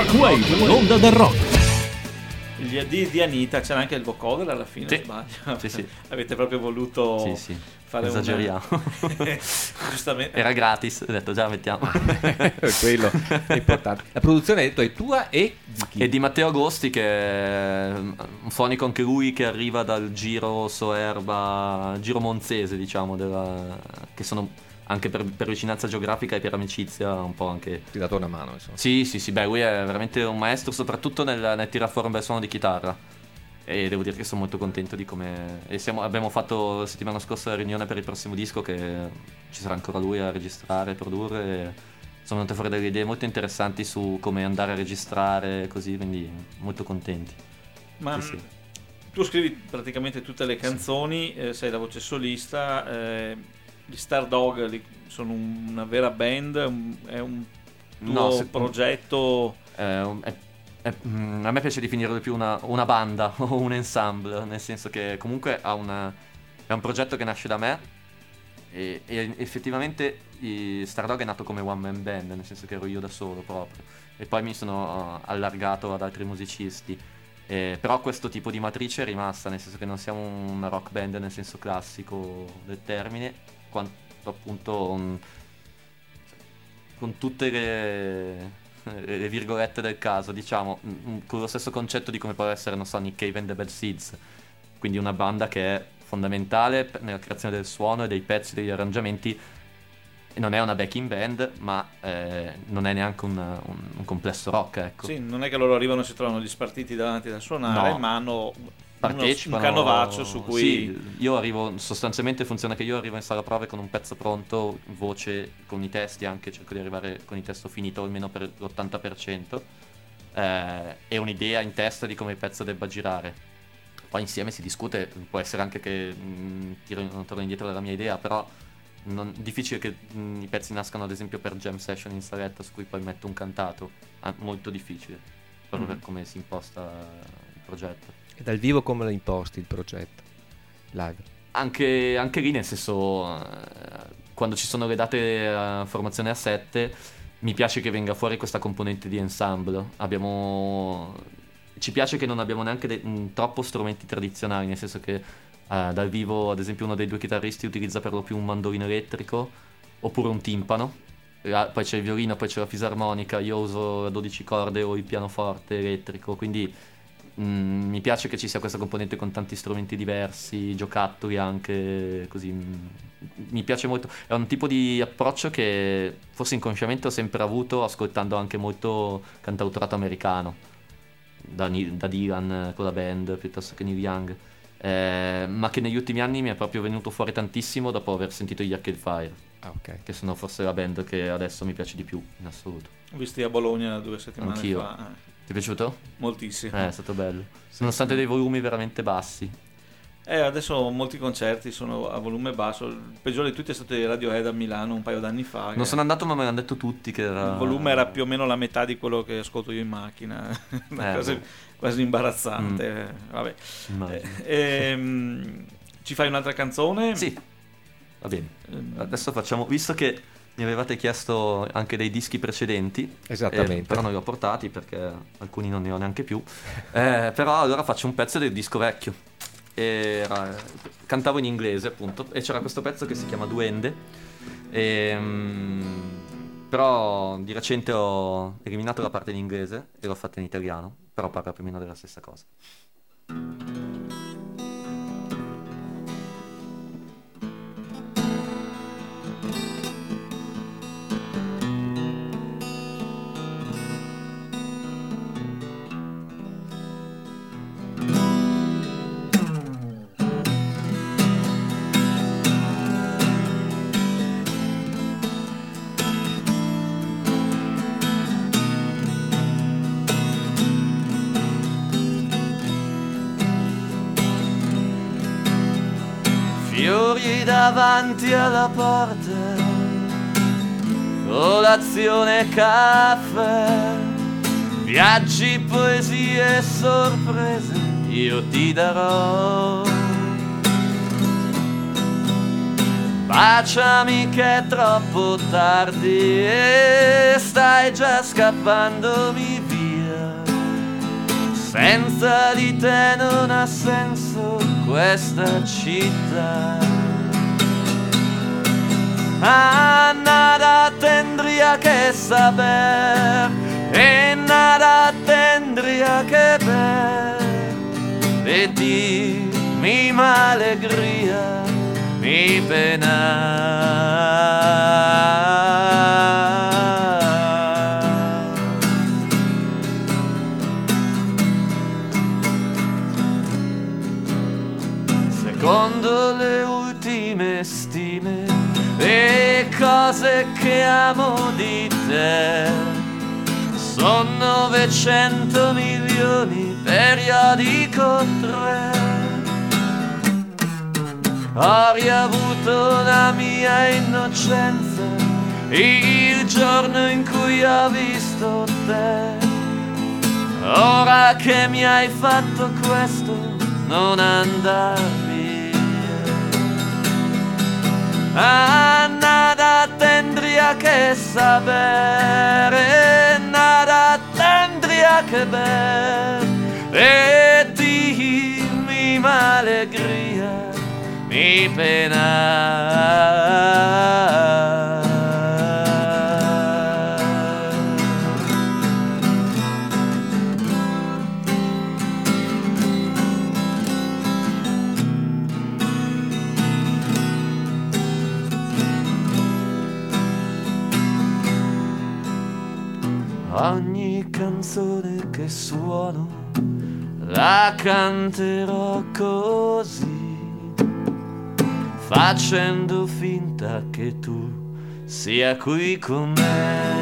Rockwave, l'onda del rock. Gli- Di, di Anita c'era anche il vocoder alla fine, Sì. sbaglio. Sì, sì. Avete proprio voluto Sì, sì. fare Esageriamo. una... Giustamente. Era gratis, ho detto già mettiamo. Quello è importante. La produzione, hai detto, è tua e di chi? E di Matteo Agosti, che è un fonico anche lui, che arriva dal giro Soerba, giro monzese, diciamo, della... che sono anche per, per vicinanza geografica e per amicizia un po' anche... Ti ha dato una mano, insomma. Sì, sì, sì, beh, lui è veramente un maestro, soprattutto nel, nel tirar fuori un bel suono di chitarra. E devo dire che sono molto contento di come... E siamo, abbiamo fatto la settimana scorsa la riunione per il prossimo disco, che ci sarà ancora lui a registrare, produrre. E sono venute fuori delle idee molto interessanti su come andare a registrare, così, quindi molto contenti. Ma Sì, sì. tu scrivi praticamente tutte le canzoni, eh, sei la voce solista, eh, gli Stardog li- sono un- una vera band, un- è un tuo No, se- progetto... Eh, un- è- è- mm, a me piace definirlo di più una, una banda o un ensemble, nel senso che comunque ha una, è un progetto che nasce da me e, e effettivamente i Stardog è nato come one man band, nel senso che ero io da solo proprio, e poi mi sono uh, allargato ad altri musicisti. Eh, però questo tipo di matrice è rimasta, nel senso che non siamo una rock band nel senso classico del termine, quanto appunto un- con tutte le, le virgolette del caso, diciamo, mm, con lo stesso concetto di come può essere, non so, Nick Cave and the Bad Seeds, quindi una banda che è fondamentale per- nella creazione del suono e dei pezzi, degli arrangiamenti. E non è una backing band, ma eh, non è neanche un, un- un complesso rock, ecco. Sì, non è che loro arrivano e si trovano gli spartiti davanti da suonare, No. ma hanno Partecipano, uno- un canovaccio su cui... Sì, io arrivo, sostanzialmente funziona che io arrivo in sala prove con un pezzo pronto, voce, con i testi anche, cerco di arrivare con il testo finito almeno per l'ottanta per cento, eh, e un'idea in testa di come il pezzo debba girare. Poi insieme si discute, può essere anche che mh, tiro, non torno indietro dalla mia idea, però non, difficile che mh, i pezzi nascano ad esempio per jam session in saletta su cui poi metto un cantato, ah, molto difficile, proprio Mm. per come si imposta il progetto. E dal vivo come lo imposti il progetto? Live. Anche, anche lì, nel senso, eh, quando ci sono le date a formazione a sette, mi piace che venga fuori questa componente di ensemble. Abbiamo... Ci piace che non abbiamo neanche de- mh, troppo strumenti tradizionali, nel senso che eh, dal vivo, ad esempio, uno dei due chitarristi utilizza per lo più un mandolino elettrico oppure un timpano. La- Poi c'è il violino, poi c'è la fisarmonica, io uso la dodici corde o il pianoforte elettrico, quindi Mm, mi piace che ci sia questa componente con tanti strumenti diversi, giocattoli anche, così. mm, Mi piace molto. È un tipo di approccio che forse inconsciamente ho sempre avuto ascoltando anche molto cantautorato americano, da, Ni- da Dylan con la band, piuttosto che Neil Young, eh, ma che negli ultimi anni mi è proprio venuto fuori tantissimo dopo aver sentito gli Arcade Fire, Ah, ok. che sono forse la band che adesso mi piace di più in assoluto. Ho visti a Bologna due settimane Anch'io. fa. eh, Ti è piaciuto? moltissimo. Eh, è stato bello. Nonostante dei volumi veramente bassi. Eh, adesso molti concerti sono a volume basso. Il peggiore di tutti è stato il Radiohead a Milano un paio d'anni fa. Non che sono andato, ma me l'hanno detto tutti che era... Il volume era più o meno la metà di quello che ascolto io in macchina. Una Eh, cosa boh. quasi imbarazzante. eh, Vabbè. Immagino. Eh, ehm, ci fai un'altra canzone? Sì, va bene. Ehm, Adesso facciamo... Visto che mi avevate chiesto anche dei dischi precedenti, Esattamente. eh, però non li ho portati perché alcuni non ne ho neanche più, eh, però allora faccio un pezzo del disco vecchio. Era- cantavo in inglese appunto e c'era questo pezzo che si chiama Duende, e, mm, però di recente ho eliminato la parte in inglese e l'ho fatta in italiano, però parla più o meno della stessa cosa. Fiori davanti alla porta, colazione e caffè, viaggi, poesie e sorprese, io ti darò. Baciami che è troppo tardi e stai già scappandomi via. senza di te non ha senso questa città. Ah, nada tendría que saber e nada tendría que ver de ti, mi alegría, mi pena. Secondo le ultime stime, le cose che amo di te sono novecento milioni, periodico tre. Ho riavuto la mia innocenza il giorno in cui ho visto te. Ora che mi hai fatto questo, non andar via. Ah, nada tendría que saber, nada tendría que ver de ti, mi alegría, mi pena. Ogni canzone che suono la canterò così, facendo finta che tu sia qui con me.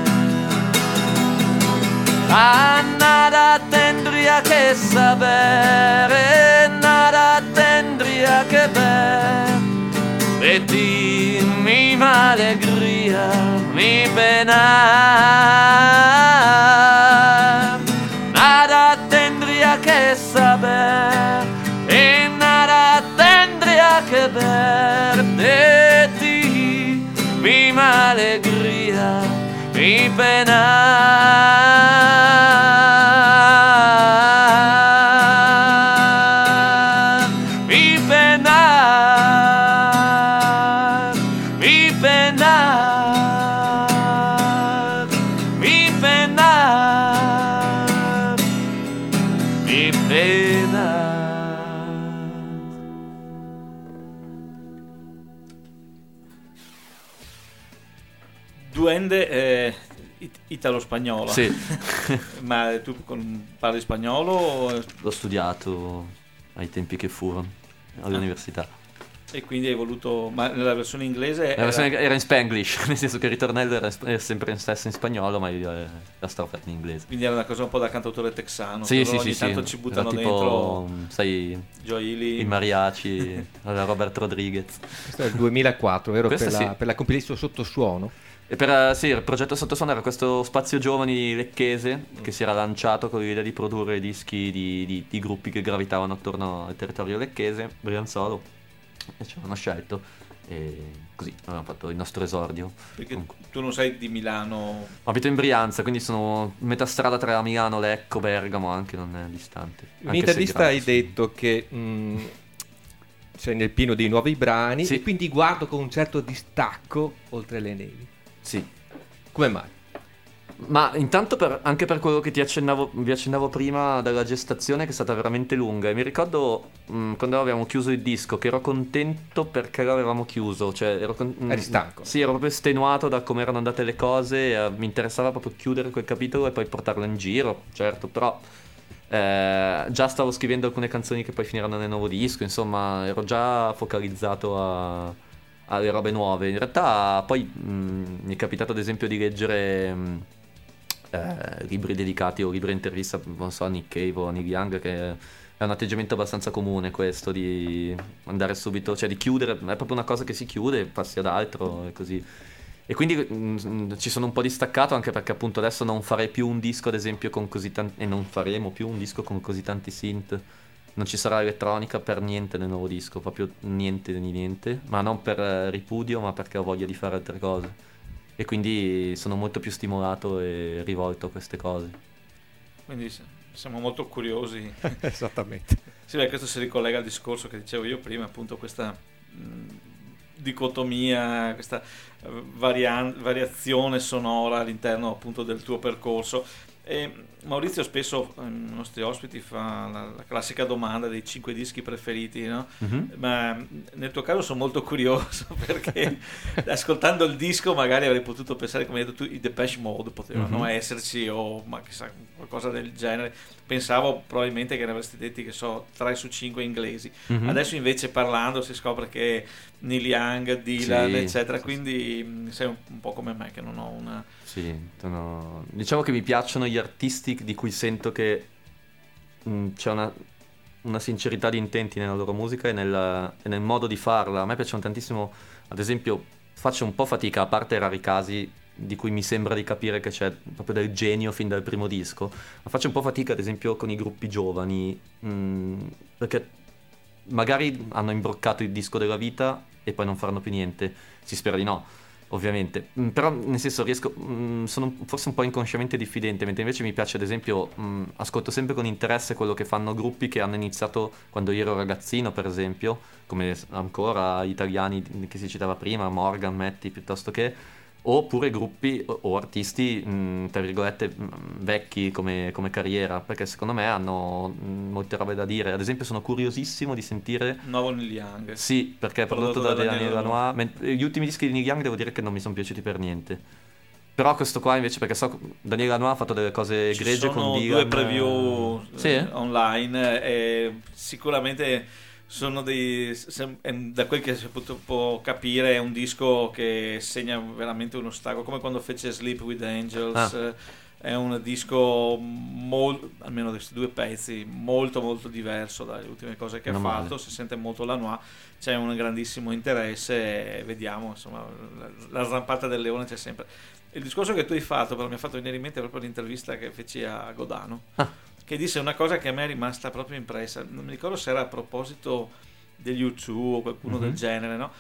Ah, nada tendría que saber, nada tendría que ver de ti, mi alegría, mi pena. Nada tendría que saber y nada tendría que ver de ti, mi alegría, mi pena. Mi pena, mi pena, mi pena, mi pena. Duende eh, it- italo-spagnolo. Sì, Ma tu con- parli spagnolo? o- l'ho studiato ai tempi che furono all'università. E quindi hai voluto... Ma nella versione inglese La era- versione era in Spanglish, nel senso che il ritornello era, era sempre in stesso in spagnolo, ma io eh, la strofa in inglese. quindi era una cosa un po' da cantautore texano. Sì, che sì, ogni sì, tanto sì. ci buttano Era dentro tipo, sai, Gioili. i mariachi, alla Robert Rodriguez. Questo è il duemilaquattro, vero? Per Questo la, sì. per la compilation Sottosuono. E per, eh, sì, il progetto Sottosuono era questo spazio giovani lecchese che si era lanciato con l'idea di produrre dischi di, di- di gruppi che gravitavano attorno al territorio lecchese, Brianzolo, e ci avevano scelto e così abbiamo fatto il nostro esordio. Perché Comunque. tu non sei di Milano. Abito in Brianza, quindi sono metà strada tra Milano, Lecco, Bergamo, anche non è distante. In Anche se un'intervista gravo, hai sì. detto che mh, sei nel pieno dei nuovi brani Sì. e quindi guardo con un certo distacco oltre le nevi. Sì. Come mai? Ma intanto per- anche per quello che ti accennavo, vi accennavo prima della gestazione, che è stata veramente lunga. E mi ricordo mh, quando avevamo chiuso il disco che ero contento perché l'avevamo chiuso. Cioè, ero con- mh, Eri stanco. Sì, ero proprio estenuato da come erano andate le cose. E, eh, mi interessava proprio chiudere quel capitolo e poi portarlo in giro, certo, però. eh, già stavo scrivendo alcune canzoni che poi finiranno nel nuovo disco. Insomma, ero già focalizzato a. alle robe nuove. In realtà poi mh, mi è capitato ad esempio di leggere mh, eh, libri dedicati o libri intervista, non so, a Nick Cave o a Neil Young, che è un atteggiamento abbastanza comune questo di andare subito, cioè di chiudere, è proprio una cosa che si chiude, passi ad altro e così. E quindi mh, ci sono un po' distaccato anche perché appunto adesso non farei più un disco ad esempio con così tanti, e non faremo più un disco con così tanti synth. Non ci sarà elettronica per niente nel nuovo disco, proprio niente di niente, ma non per eh, ripudio, ma perché ho voglia di fare altre cose. E quindi sono molto più stimolato e rivolto a queste cose. quindi siamo molto curiosi. Esattamente. Sì, beh, questo si ricollega al discorso che dicevo io prima, appunto questa mh, dicotomia, questa varian- variazione sonora all'interno appunto del tuo percorso. E Maurizio spesso ai nostri ospiti fa la, la classica domanda dei cinque dischi preferiti, no? Mhm. Ma nel tuo caso sono molto curioso perché ascoltando il disco magari avrei potuto pensare, come hai detto tu, i Depeche Mode potevano Mhm. esserci, o ma chissà, qualcosa del genere. Pensavo probabilmente che ne avresti detti, che so, tre su cinque inglesi. Mhm. Adesso invece parlando si scopre che Neil Young, Dylan, Sì, eccetera, sì, quindi mh, sei un, un po' come me che non ho una... Sì, sono- diciamo che mi piacciono gli artisti di cui sento che mh, c'è una, una sincerità di intenti nella loro musica e nel, e nel modo di farla. A me piacciono tantissimo, ad esempio, faccio un po' fatica, a parte rari casi di cui mi sembra di capire che c'è proprio del genio fin dal primo disco, ma faccio un po' fatica, ad esempio, con i gruppi giovani, mh, perché magari hanno imbroccato il disco della vita e poi non faranno più niente. Si spera di no, ovviamente. Mm, però nel senso riesco, mm, sono forse un po' inconsciamente diffidente, mentre invece mi piace, ad esempio, mm, ascolto sempre con interesse quello che fanno gruppi che hanno iniziato quando io ero ragazzino, per esempio, come ancora italiani che si citava prima, Morgan, Metti, piuttosto che, oppure gruppi o, o artisti, mh, tra virgolette, mh, vecchi come, come carriera, perché secondo me hanno mh, molte robe da dire. Ad esempio sono curiosissimo di sentire... Nuovo Neil Young. Sì, perché è prodotto, Prodotto da da Daniel Daniel Lanois. ment- Gli ultimi dischi di Neil Young devo dire che non mi sono piaciuti per niente. Però questo qua invece, perché so Daniel Lanois ha fatto delle cose Ci egregie sono con Dylan. due preview eh, Sì? eh, online e sicuramente sono dei sem- em- da quel che si può, può capire è un disco che segna veramente uno stacco, come quando fece Sleep with the Angels. Ah. eh, È un disco molto, almeno questi due pezzi, molto molto diverso dalle ultime cose che Meno ha male. fatto. Si sente molto Lanois, c'è un grandissimo interesse e vediamo, insomma, la, la zampata del leone c'è sempre. Il discorso che tu hai fatto però mi ha fatto venire in mente proprio l'intervista che feci a Godano, Ah. che disse una cosa che a me è rimasta proprio impressa. Non mi ricordo se era a proposito degli U due o qualcuno Mhm. del genere, no?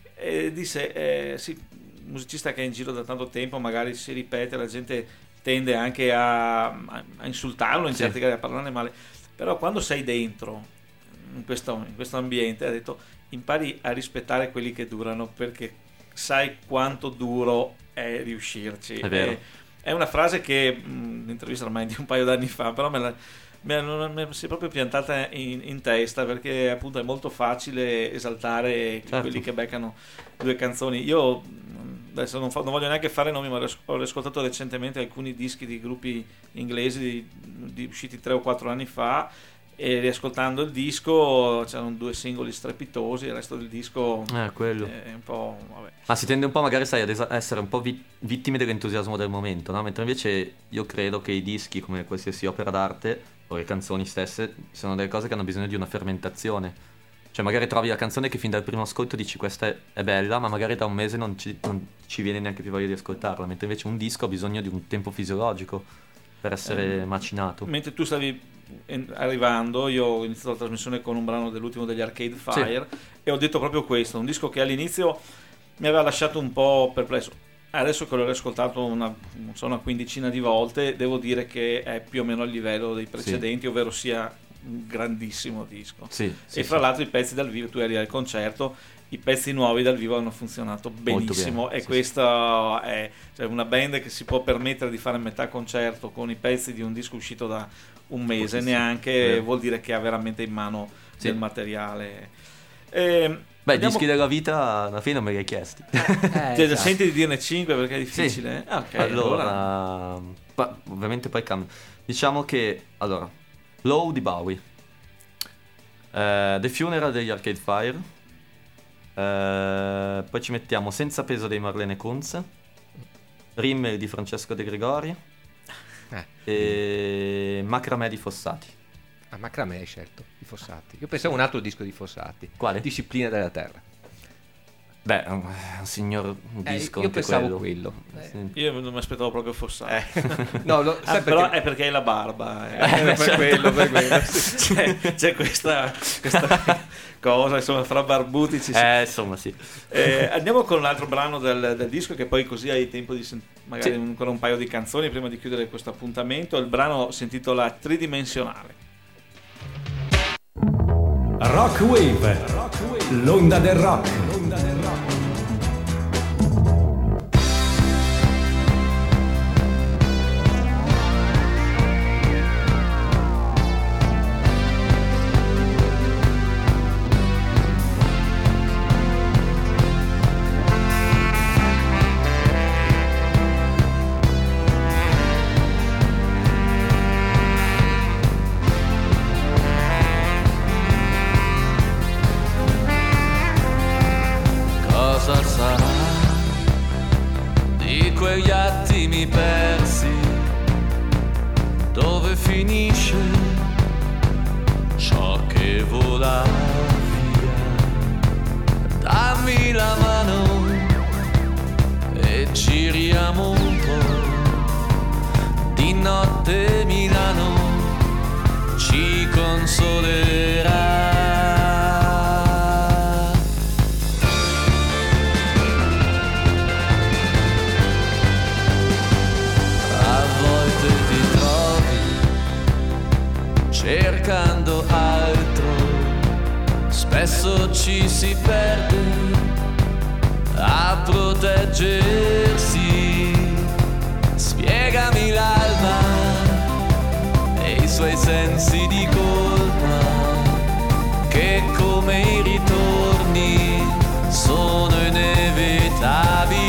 E disse, eh, sì, un musicista che è in giro da tanto tempo magari si ripete, la gente tende anche a, a, a insultarlo in Sì. certi casi, a parlarne male, però quando sei dentro in questo, in questo ambiente, ha detto, impari a rispettare quelli che durano, perché sai quanto duro è riuscirci. È vero. E- è una frase che mh, l'intervista ormai di un paio d'anni fa, però me la, mi, è- mi si è proprio piantata in, in testa, perché appunto è molto facile esaltare Certo. quelli che beccano due canzoni. Io mh, adesso non, fa- non voglio neanche fare nomi, ma ho ris- ho ascoltato recentemente alcuni dischi di gruppi inglesi di, di usciti tre o quattro anni fa, e riascoltando il disco c'erano due singoli strepitosi, il resto del disco Eh, quello. è un po', vabbè. Ma si tende un po' magari, sai, ad esa- essere un po' vi- vittime dell'entusiasmo del momento, no? Mentre invece io credo che i dischi, come qualsiasi opera d'arte, o le canzoni stesse, sono delle cose che hanno bisogno di una fermentazione. Cioè magari trovi la canzone che fin dal primo ascolto dici questa è, è bella, ma magari da un mese non ci, non ci viene neanche più voglia di ascoltarla, mentre invece un disco ha bisogno di un tempo fisiologico per essere Eh, macinato. Mentre tu stavi en- arrivando, io ho iniziato la trasmissione con un brano dell'ultimo degli Arcade Fire e ho detto proprio questo, un disco che all'inizio mi aveva lasciato un po' perplesso. Adesso che l'ho riascoltato una, non so, una quindicina di volte, devo dire che è più o meno al livello dei precedenti, ovvero sia un grandissimo disco. Sì, sì, E fra sì. l'altro i pezzi dal vivo, tu eri al concerto, i pezzi nuovi dal vivo hanno funzionato benissimo, bene, e sì, questa è, cioè, una band che si può permettere di fare metà concerto con i pezzi di un disco uscito da un mese, Pochissimo. neanche, Vero. vuol dire che ha veramente in mano Sì. del materiale. E, Beh, i abbiamo- dischi della vita alla fine non me li hai chiesti. Eh, Cioè, esatto. senti di dirne cinque perché è Sì. difficile? Ah, ok, allora. allora, pa- ovviamente poi cambia. Diciamo che, allora, Low di Bowie, eh, The Funeral degli Arcade Fire, eh, poi ci mettiamo Senza peso dei Marlene Kunz, Rimmel di Francesco De Gregori Eh, e Macramè di Fossati. a Macramè hai scelto i Fossati. Io pensavo un altro disco di Fossati. Quale? Disciplina della Terra. Beh, un signor disco Eh, io anche pensavo quello. quello. Sì. Io non mi aspettavo proprio fosse. No, lo, Ah, sai però perché? è perché hai la barba. eh. Eh, per quello, per quello. c'è, c'è questa, questa cosa, insomma, fra barbuti ci si... Eh, insomma, sì. Eh, andiamo con un altro brano del, del disco, che poi così hai tempo di sen- magari Sì. ancora un paio di canzoni prima di chiudere questo appuntamento. Il brano si intitola Tridimensionale. Rock Wave, l'onda del rock. Cosa sarà di quegli attimi persi? Dove finisce ciò che vola via? Dammi la mano e giriamo un po'. Di notte Milano ci consolerà. Cercando altro, spesso ci si perde a proteggersi. Spiegami l'alma e i suoi sensi di colpa, che come i ritorni sono inevitabili.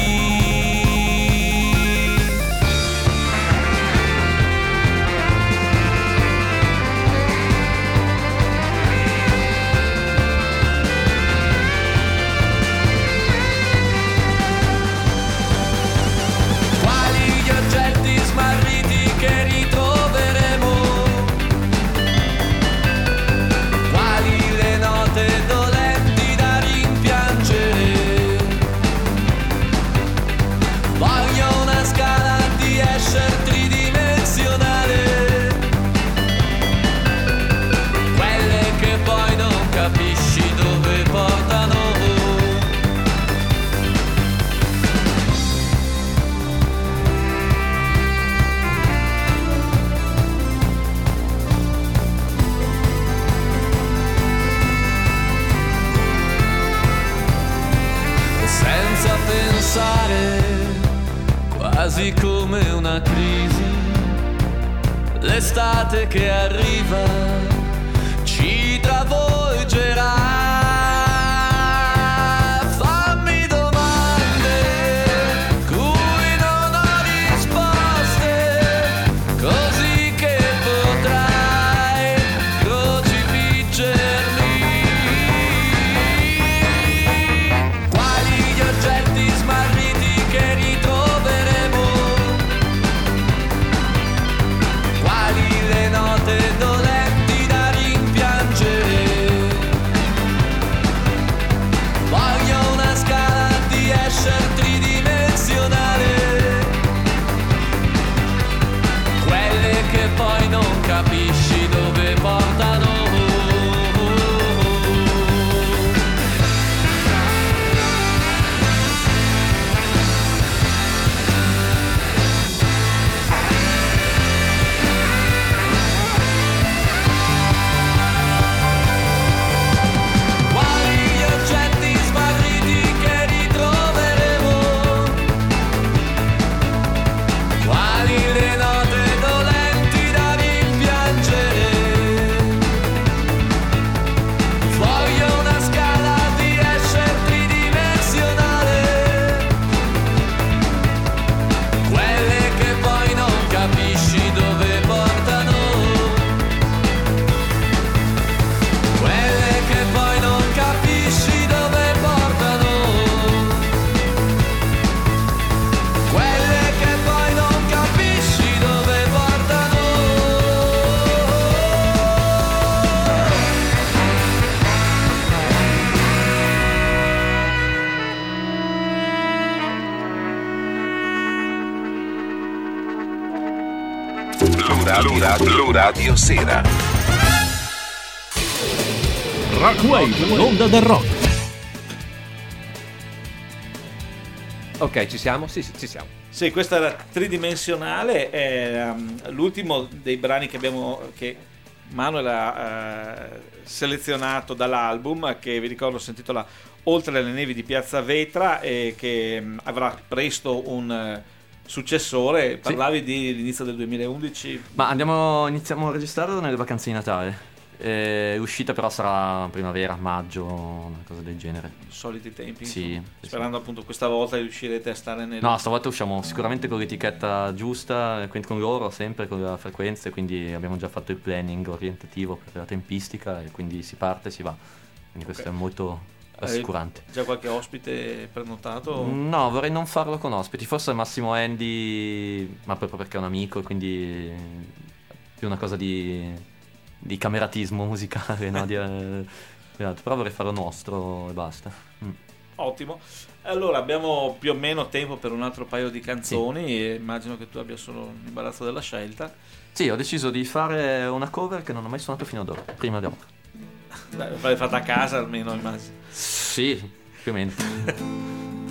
Quasi come una crisi, l'estate che arriva ci travolgerà. Fammi domande cui non ho risposte, così che potrai crocifiggermi. Quali gli oggetti smarriti che ritroveremo? Quali le note dolenti da rimpiangere? Blu Radio, Blu Radio Sera. Rockwave, l'onda del rock. Ok, ci siamo? Sì, sì, ci siamo. Sì, questa era tridimensionale, è um, l'ultimo dei brani che abbiamo, che Manuel ha uh, selezionato dall'album, che vi ricordo si intitola Oltre le nevi di Piazza Vetra, e che um, avrà presto un uh, successore. Parlavi sì. di l'inizio del duemilaundici. Ma andiamo, iniziamo a registrarlo nelle vacanze di Natale. Eh, l'uscita però sarà primavera, maggio, una cosa del genere. Soliti tempi. Sì. Sperando sì. appunto questa volta riuscirete a stare nel... No, stavolta usciamo sicuramente con l'etichetta giusta, quindi con loro, sempre con la frequenza, quindi abbiamo già fatto il planning orientativo per la tempistica e quindi si parte e si va. Quindi questo okay. è molto rassicurante. Hai già qualche ospite prenotato? No, vorrei non farlo con ospiti, forse al massimo Andy, ma proprio perché è un amico e quindi più una cosa di... di cameratismo musicale, no? di, eh, però vorrei farlo nostro e basta. Mm. Ottimo. Allora abbiamo più o meno tempo per un altro paio di canzoni, sì. E immagino che tu abbia solo l'imbarazzo della scelta. Sì, ho deciso di fare una cover che non ho mai suonato fino ad ora, prima di ora. L'hai fatta a casa almeno, immagino. Sì, più o meno.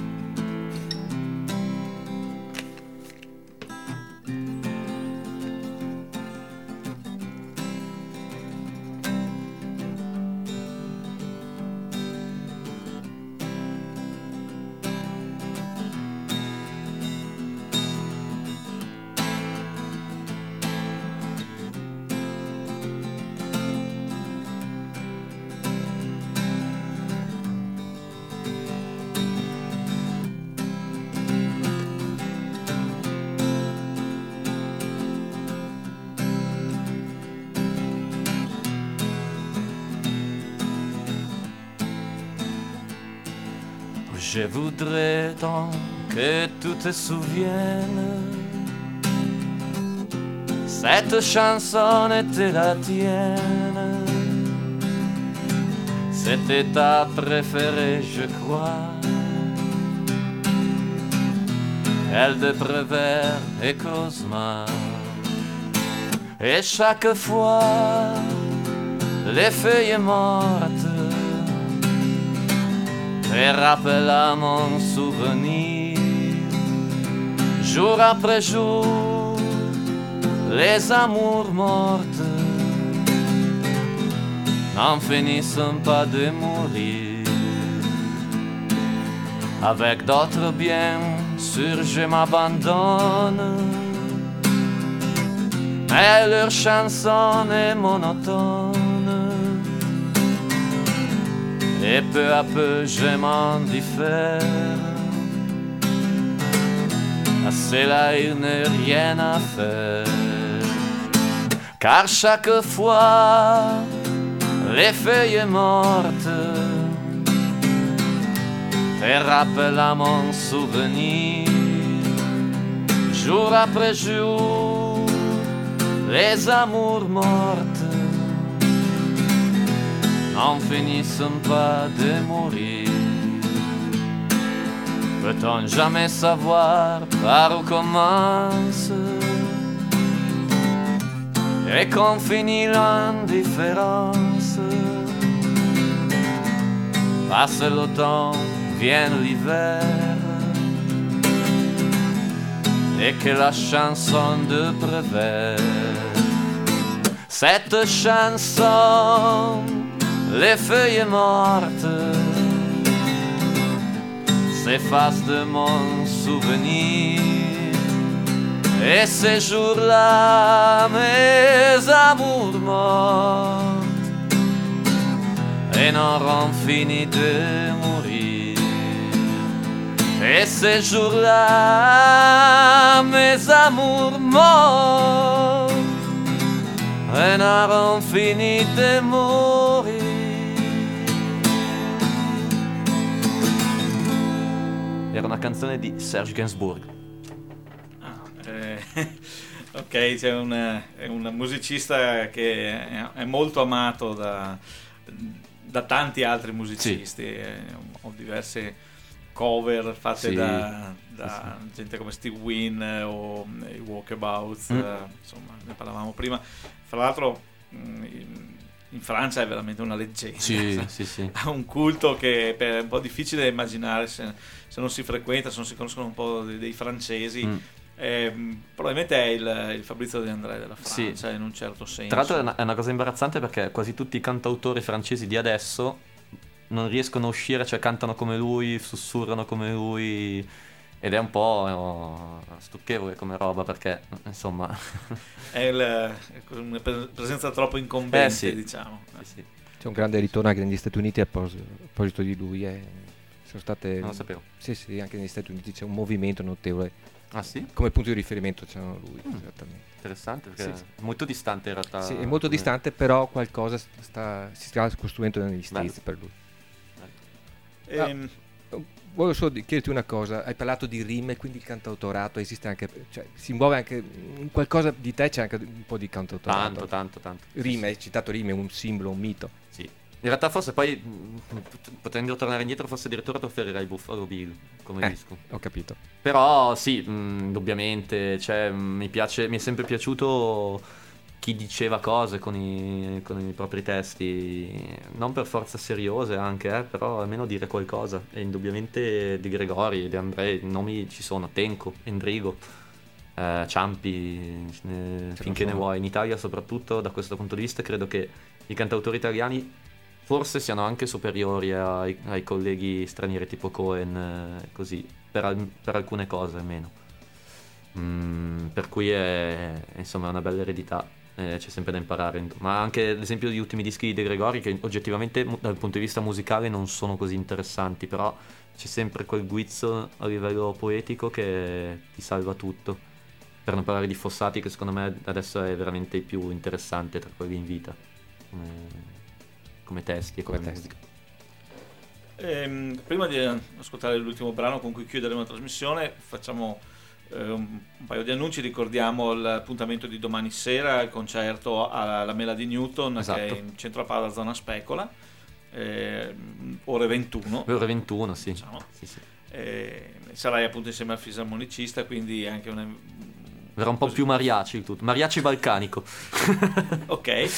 Je voudrais tant que tu te souviennes. Cette chanson était la tienne. C'était ta préférée, je crois. Elle de Prévert et Cosma. Et chaque fois, les feuilles mortes et rappelle à mon souvenir. Jour après jour, les amours mortes n'en finissent pas de mourir. Avec d'autres bien sûr je m'abandonne, mais leur chanson est monotone. Et peu à peu je m'en diffère. À cela il n'est rien à faire, car chaque fois les feuilles mortes te rappellent à mon souvenir. Jour après jour, les amours mortes n'en finissent pas de mourir. Peut-on jamais savoir par où commence et qu'on finit l'indifférence? Passe l'automne, vient l'hiver, et que la chanson de Prévert, cette chanson, les feuilles mortes s'effacent de mon souvenir. Et ces jours-là, mes amours morts, et n'auront fini de mourir. Et ces jours-là, mes amours morts, et n'auront fini de mourir. Era una canzone di Serge Gainsbourg. Ah, eh, ok, c'è un, è un musicista che è, è molto amato da, da tanti altri musicisti. Sì. Eh, ho diverse cover fatte Sì, da, da gente come Steve Wynn o i Walkabouts, Mm. eh, insomma, ne parlavamo prima. Fra l'altro mh, in, in Francia è veramente una leggenda. Sì, sì, sì. Ha un culto che è un po' difficile da immaginare se, se non si frequenta, se non si conoscono un po' dei, dei francesi. Mm. Eh, probabilmente è il, il Fabrizio De André della Sì. Francia, in un certo senso. Tra l'altro è una, è una cosa imbarazzante perché quasi tutti i cantautori francesi di adesso non riescono a uscire, cioè cantano come lui, sussurrano come lui, ed è un po' oh, stucchevole come roba perché insomma È il- è una pre- presenza troppo incombente, Eh sì. diciamo. sì, sì, C'è un grande ritorno anche negli Stati Uniti a pos- a proposito di lui. eh. Sono state... non lo sapevo. Sì, sì, anche negli Stati Uniti c'è un movimento notevole. Ah sì? Come punto di riferimento c'è lui, Mm. esattamente. Interessante perché Sì, è molto distante in realtà. Sì, è molto come- distante, però qualcosa sta, si sta costruendo negli States per lui. Ehm, Volevo solo di- chiederti una cosa, hai parlato di rime, quindi il cantautorato esiste anche, cioè si muove anche, in qualcosa di te c'è anche un po' di cantautorato. Tanto, tanto, tanto. Rime, hai citato rime, un simbolo, un mito. Sì. In realtà forse poi, mh, potendo tornare indietro, forse addirittura preferirei Buffalo Bill come Eh, disco. ho capito. Però sì, mh, indubbiamente, cioè, mh, mi piace, mi è sempre piaciuto chi diceva cose con i, con i propri testi, non per forza seriose anche, eh, però almeno dire qualcosa. E indubbiamente Di Gregori, De André, i nomi ci sono, Tenco, Endrigo, eh, Ciampi, eh, finché ne sono. vuoi. In Italia soprattutto da questo punto di vista credo che i cantautori italiani forse siano anche superiori ai, ai colleghi stranieri tipo Cohen, eh, così, per, al- per alcune cose almeno. Mm, per cui è insomma è una bella eredità, eh, c'è sempre da imparare. Ma anche ad esempio gli ultimi dischi di De Gregori, che oggettivamente mu- dal punto di vista musicale non sono così interessanti, però c'è sempre quel guizzo a livello poetico che ti salva tutto. Per non parlare di Fossati, che secondo me adesso è veramente il più interessante tra quelli in vita, come, come testi e come, Come testi. musica. ehm, prima di ascoltare l'ultimo brano con cui chiuderemo la trasmissione, facciamo eh, un, un paio di annunci. Ricordiamo l'appuntamento di domani sera, il concerto alla Mela di Newton, Esatto. che è in centro a Padova, zona Specola, eh, ore ventuno. Ore ventuno, sì. Diciamo. Sì, sì. Eh, sarai appunto insieme al fisarmonicista, quindi anche una, Verrà un po' così. più mariachi il tutto, mariachi balcanico. Ok.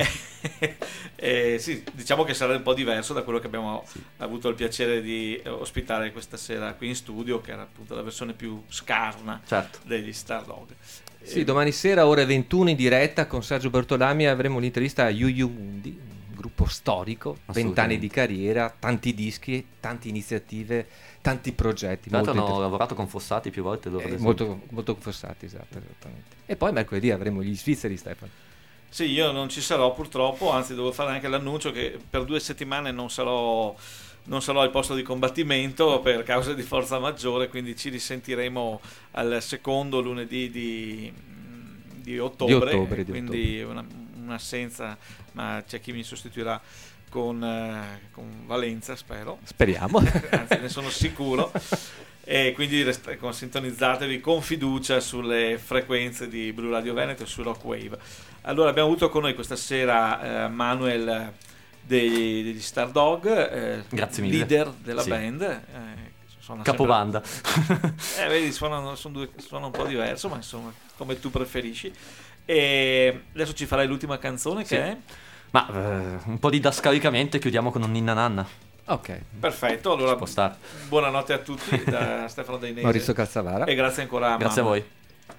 Eh, sì, diciamo che sarà un po' diverso da quello che abbiamo avuto il piacere di ospitare questa sera qui in studio, che era appunto la versione più scarna Certo. degli Stardog. Sì, domani sera ore ventuno in diretta con Sergio Bertolami avremo l'intervista a Yu Yu Mundi, un gruppo storico, vent'anni di carriera, tanti dischi, tante iniziative, tanti progetti. Tra l'altro molto hanno inter- lavorato con Fossati più volte loro. ad eh, esempio. molto, molto fossati, esatto, esattamente. E poi mercoledì avremo gli svizzeri, Stefano. Sì, io non ci sarò purtroppo, anzi devo fare anche l'annuncio che per due settimane non sarò, non sarò al posto di combattimento per causa di forza maggiore, quindi ci risentiremo al secondo lunedì di, di ottobre, Di ottobre, di quindi una- un'assenza, ma c'è chi mi sostituirà con, eh, con Valenza, spero. Speriamo. Anzi, ne sono sicuro. E quindi rest- con- sintonizzatevi con fiducia sulle frequenze di Blu Radio Veneto e su Rockwave. Allora, abbiamo avuto con noi questa sera eh, Manuel degli, degli Stardog, eh, Grazie mille. leader della Sì. band. eh, suona Capovanda. sempre- eh, vedi, suonano, sono due, suona un po' diverso, ma insomma, come tu preferisci. E adesso ci farai l'ultima canzone, che Sì. è... Ma eh, un po' didascalicamente chiudiamo con un ninna nanna. Ok. Perfetto, allora Ci può stare. buonanotte a tutti da Stefano Dainese Maurizio Calzavara. e grazie ancora a Grazie a Manuel. voi.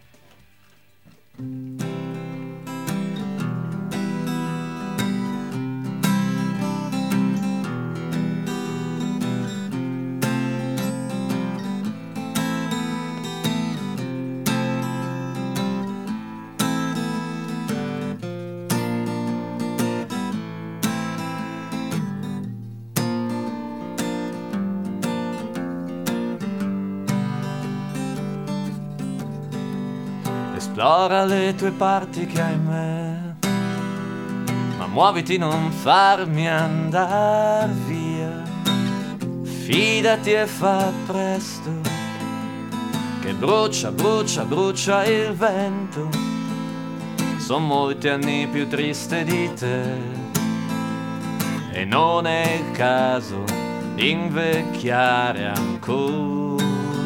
Esplora le tue parti che hai in me, ma muoviti, non farmi andar via. Fidati e fa presto, che brucia, brucia, brucia il vento. Son molti anni più triste di te, e non è il caso invecchiare ancora.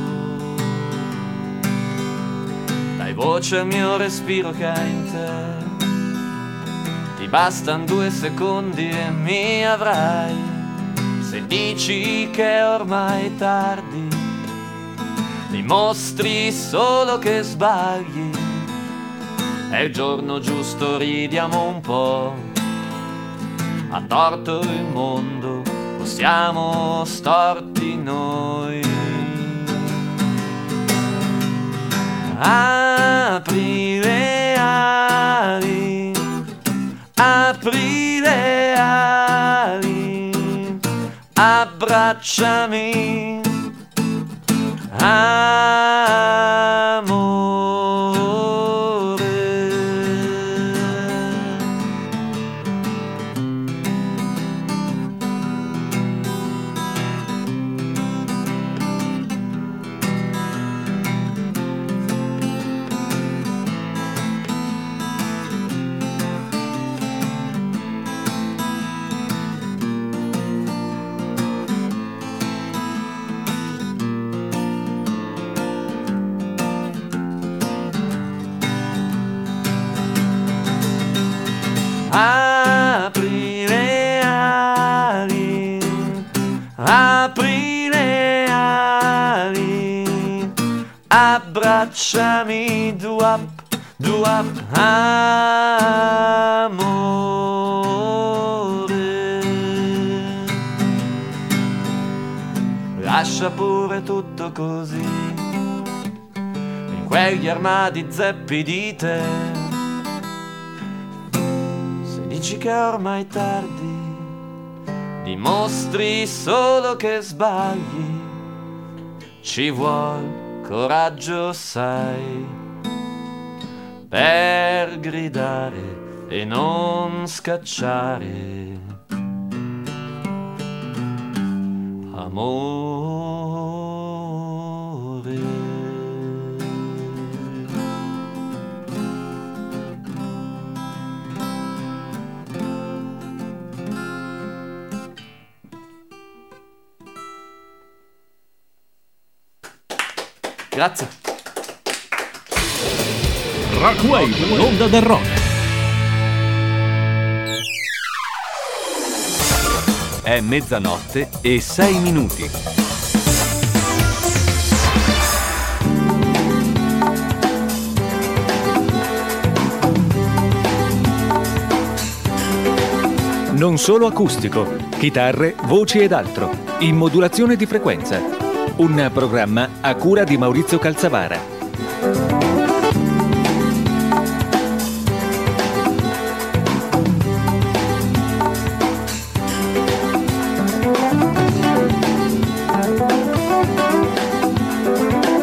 Dai voce al mio respiro che hai in te, ti bastan due secondi e mi avrai. Se dici che è ormai tardi, dimostri solo che sbagli. È il giorno giusto, ridiamo un po'. Ha torto il mondo, o siamo storti noi. Apri le ali, apri le ali, abbracciami, amore. Apri le ali, apri le ali, abbracciami, duap, duap, amore. Lascia pure tutto così, in quegli armadi zeppi di te. Dici che è ormai tardi, dimostri solo che sbagli. Ci vuol coraggio, sai, per gridare e non scacciare. Amore. Grazie. Rockwave, l'onda del rock. È mezzanotte e sei minuti. Non solo acustico, chitarre, voci ed altro, in modulazione di frequenza. Un programma a cura di Maurizio Calzavara.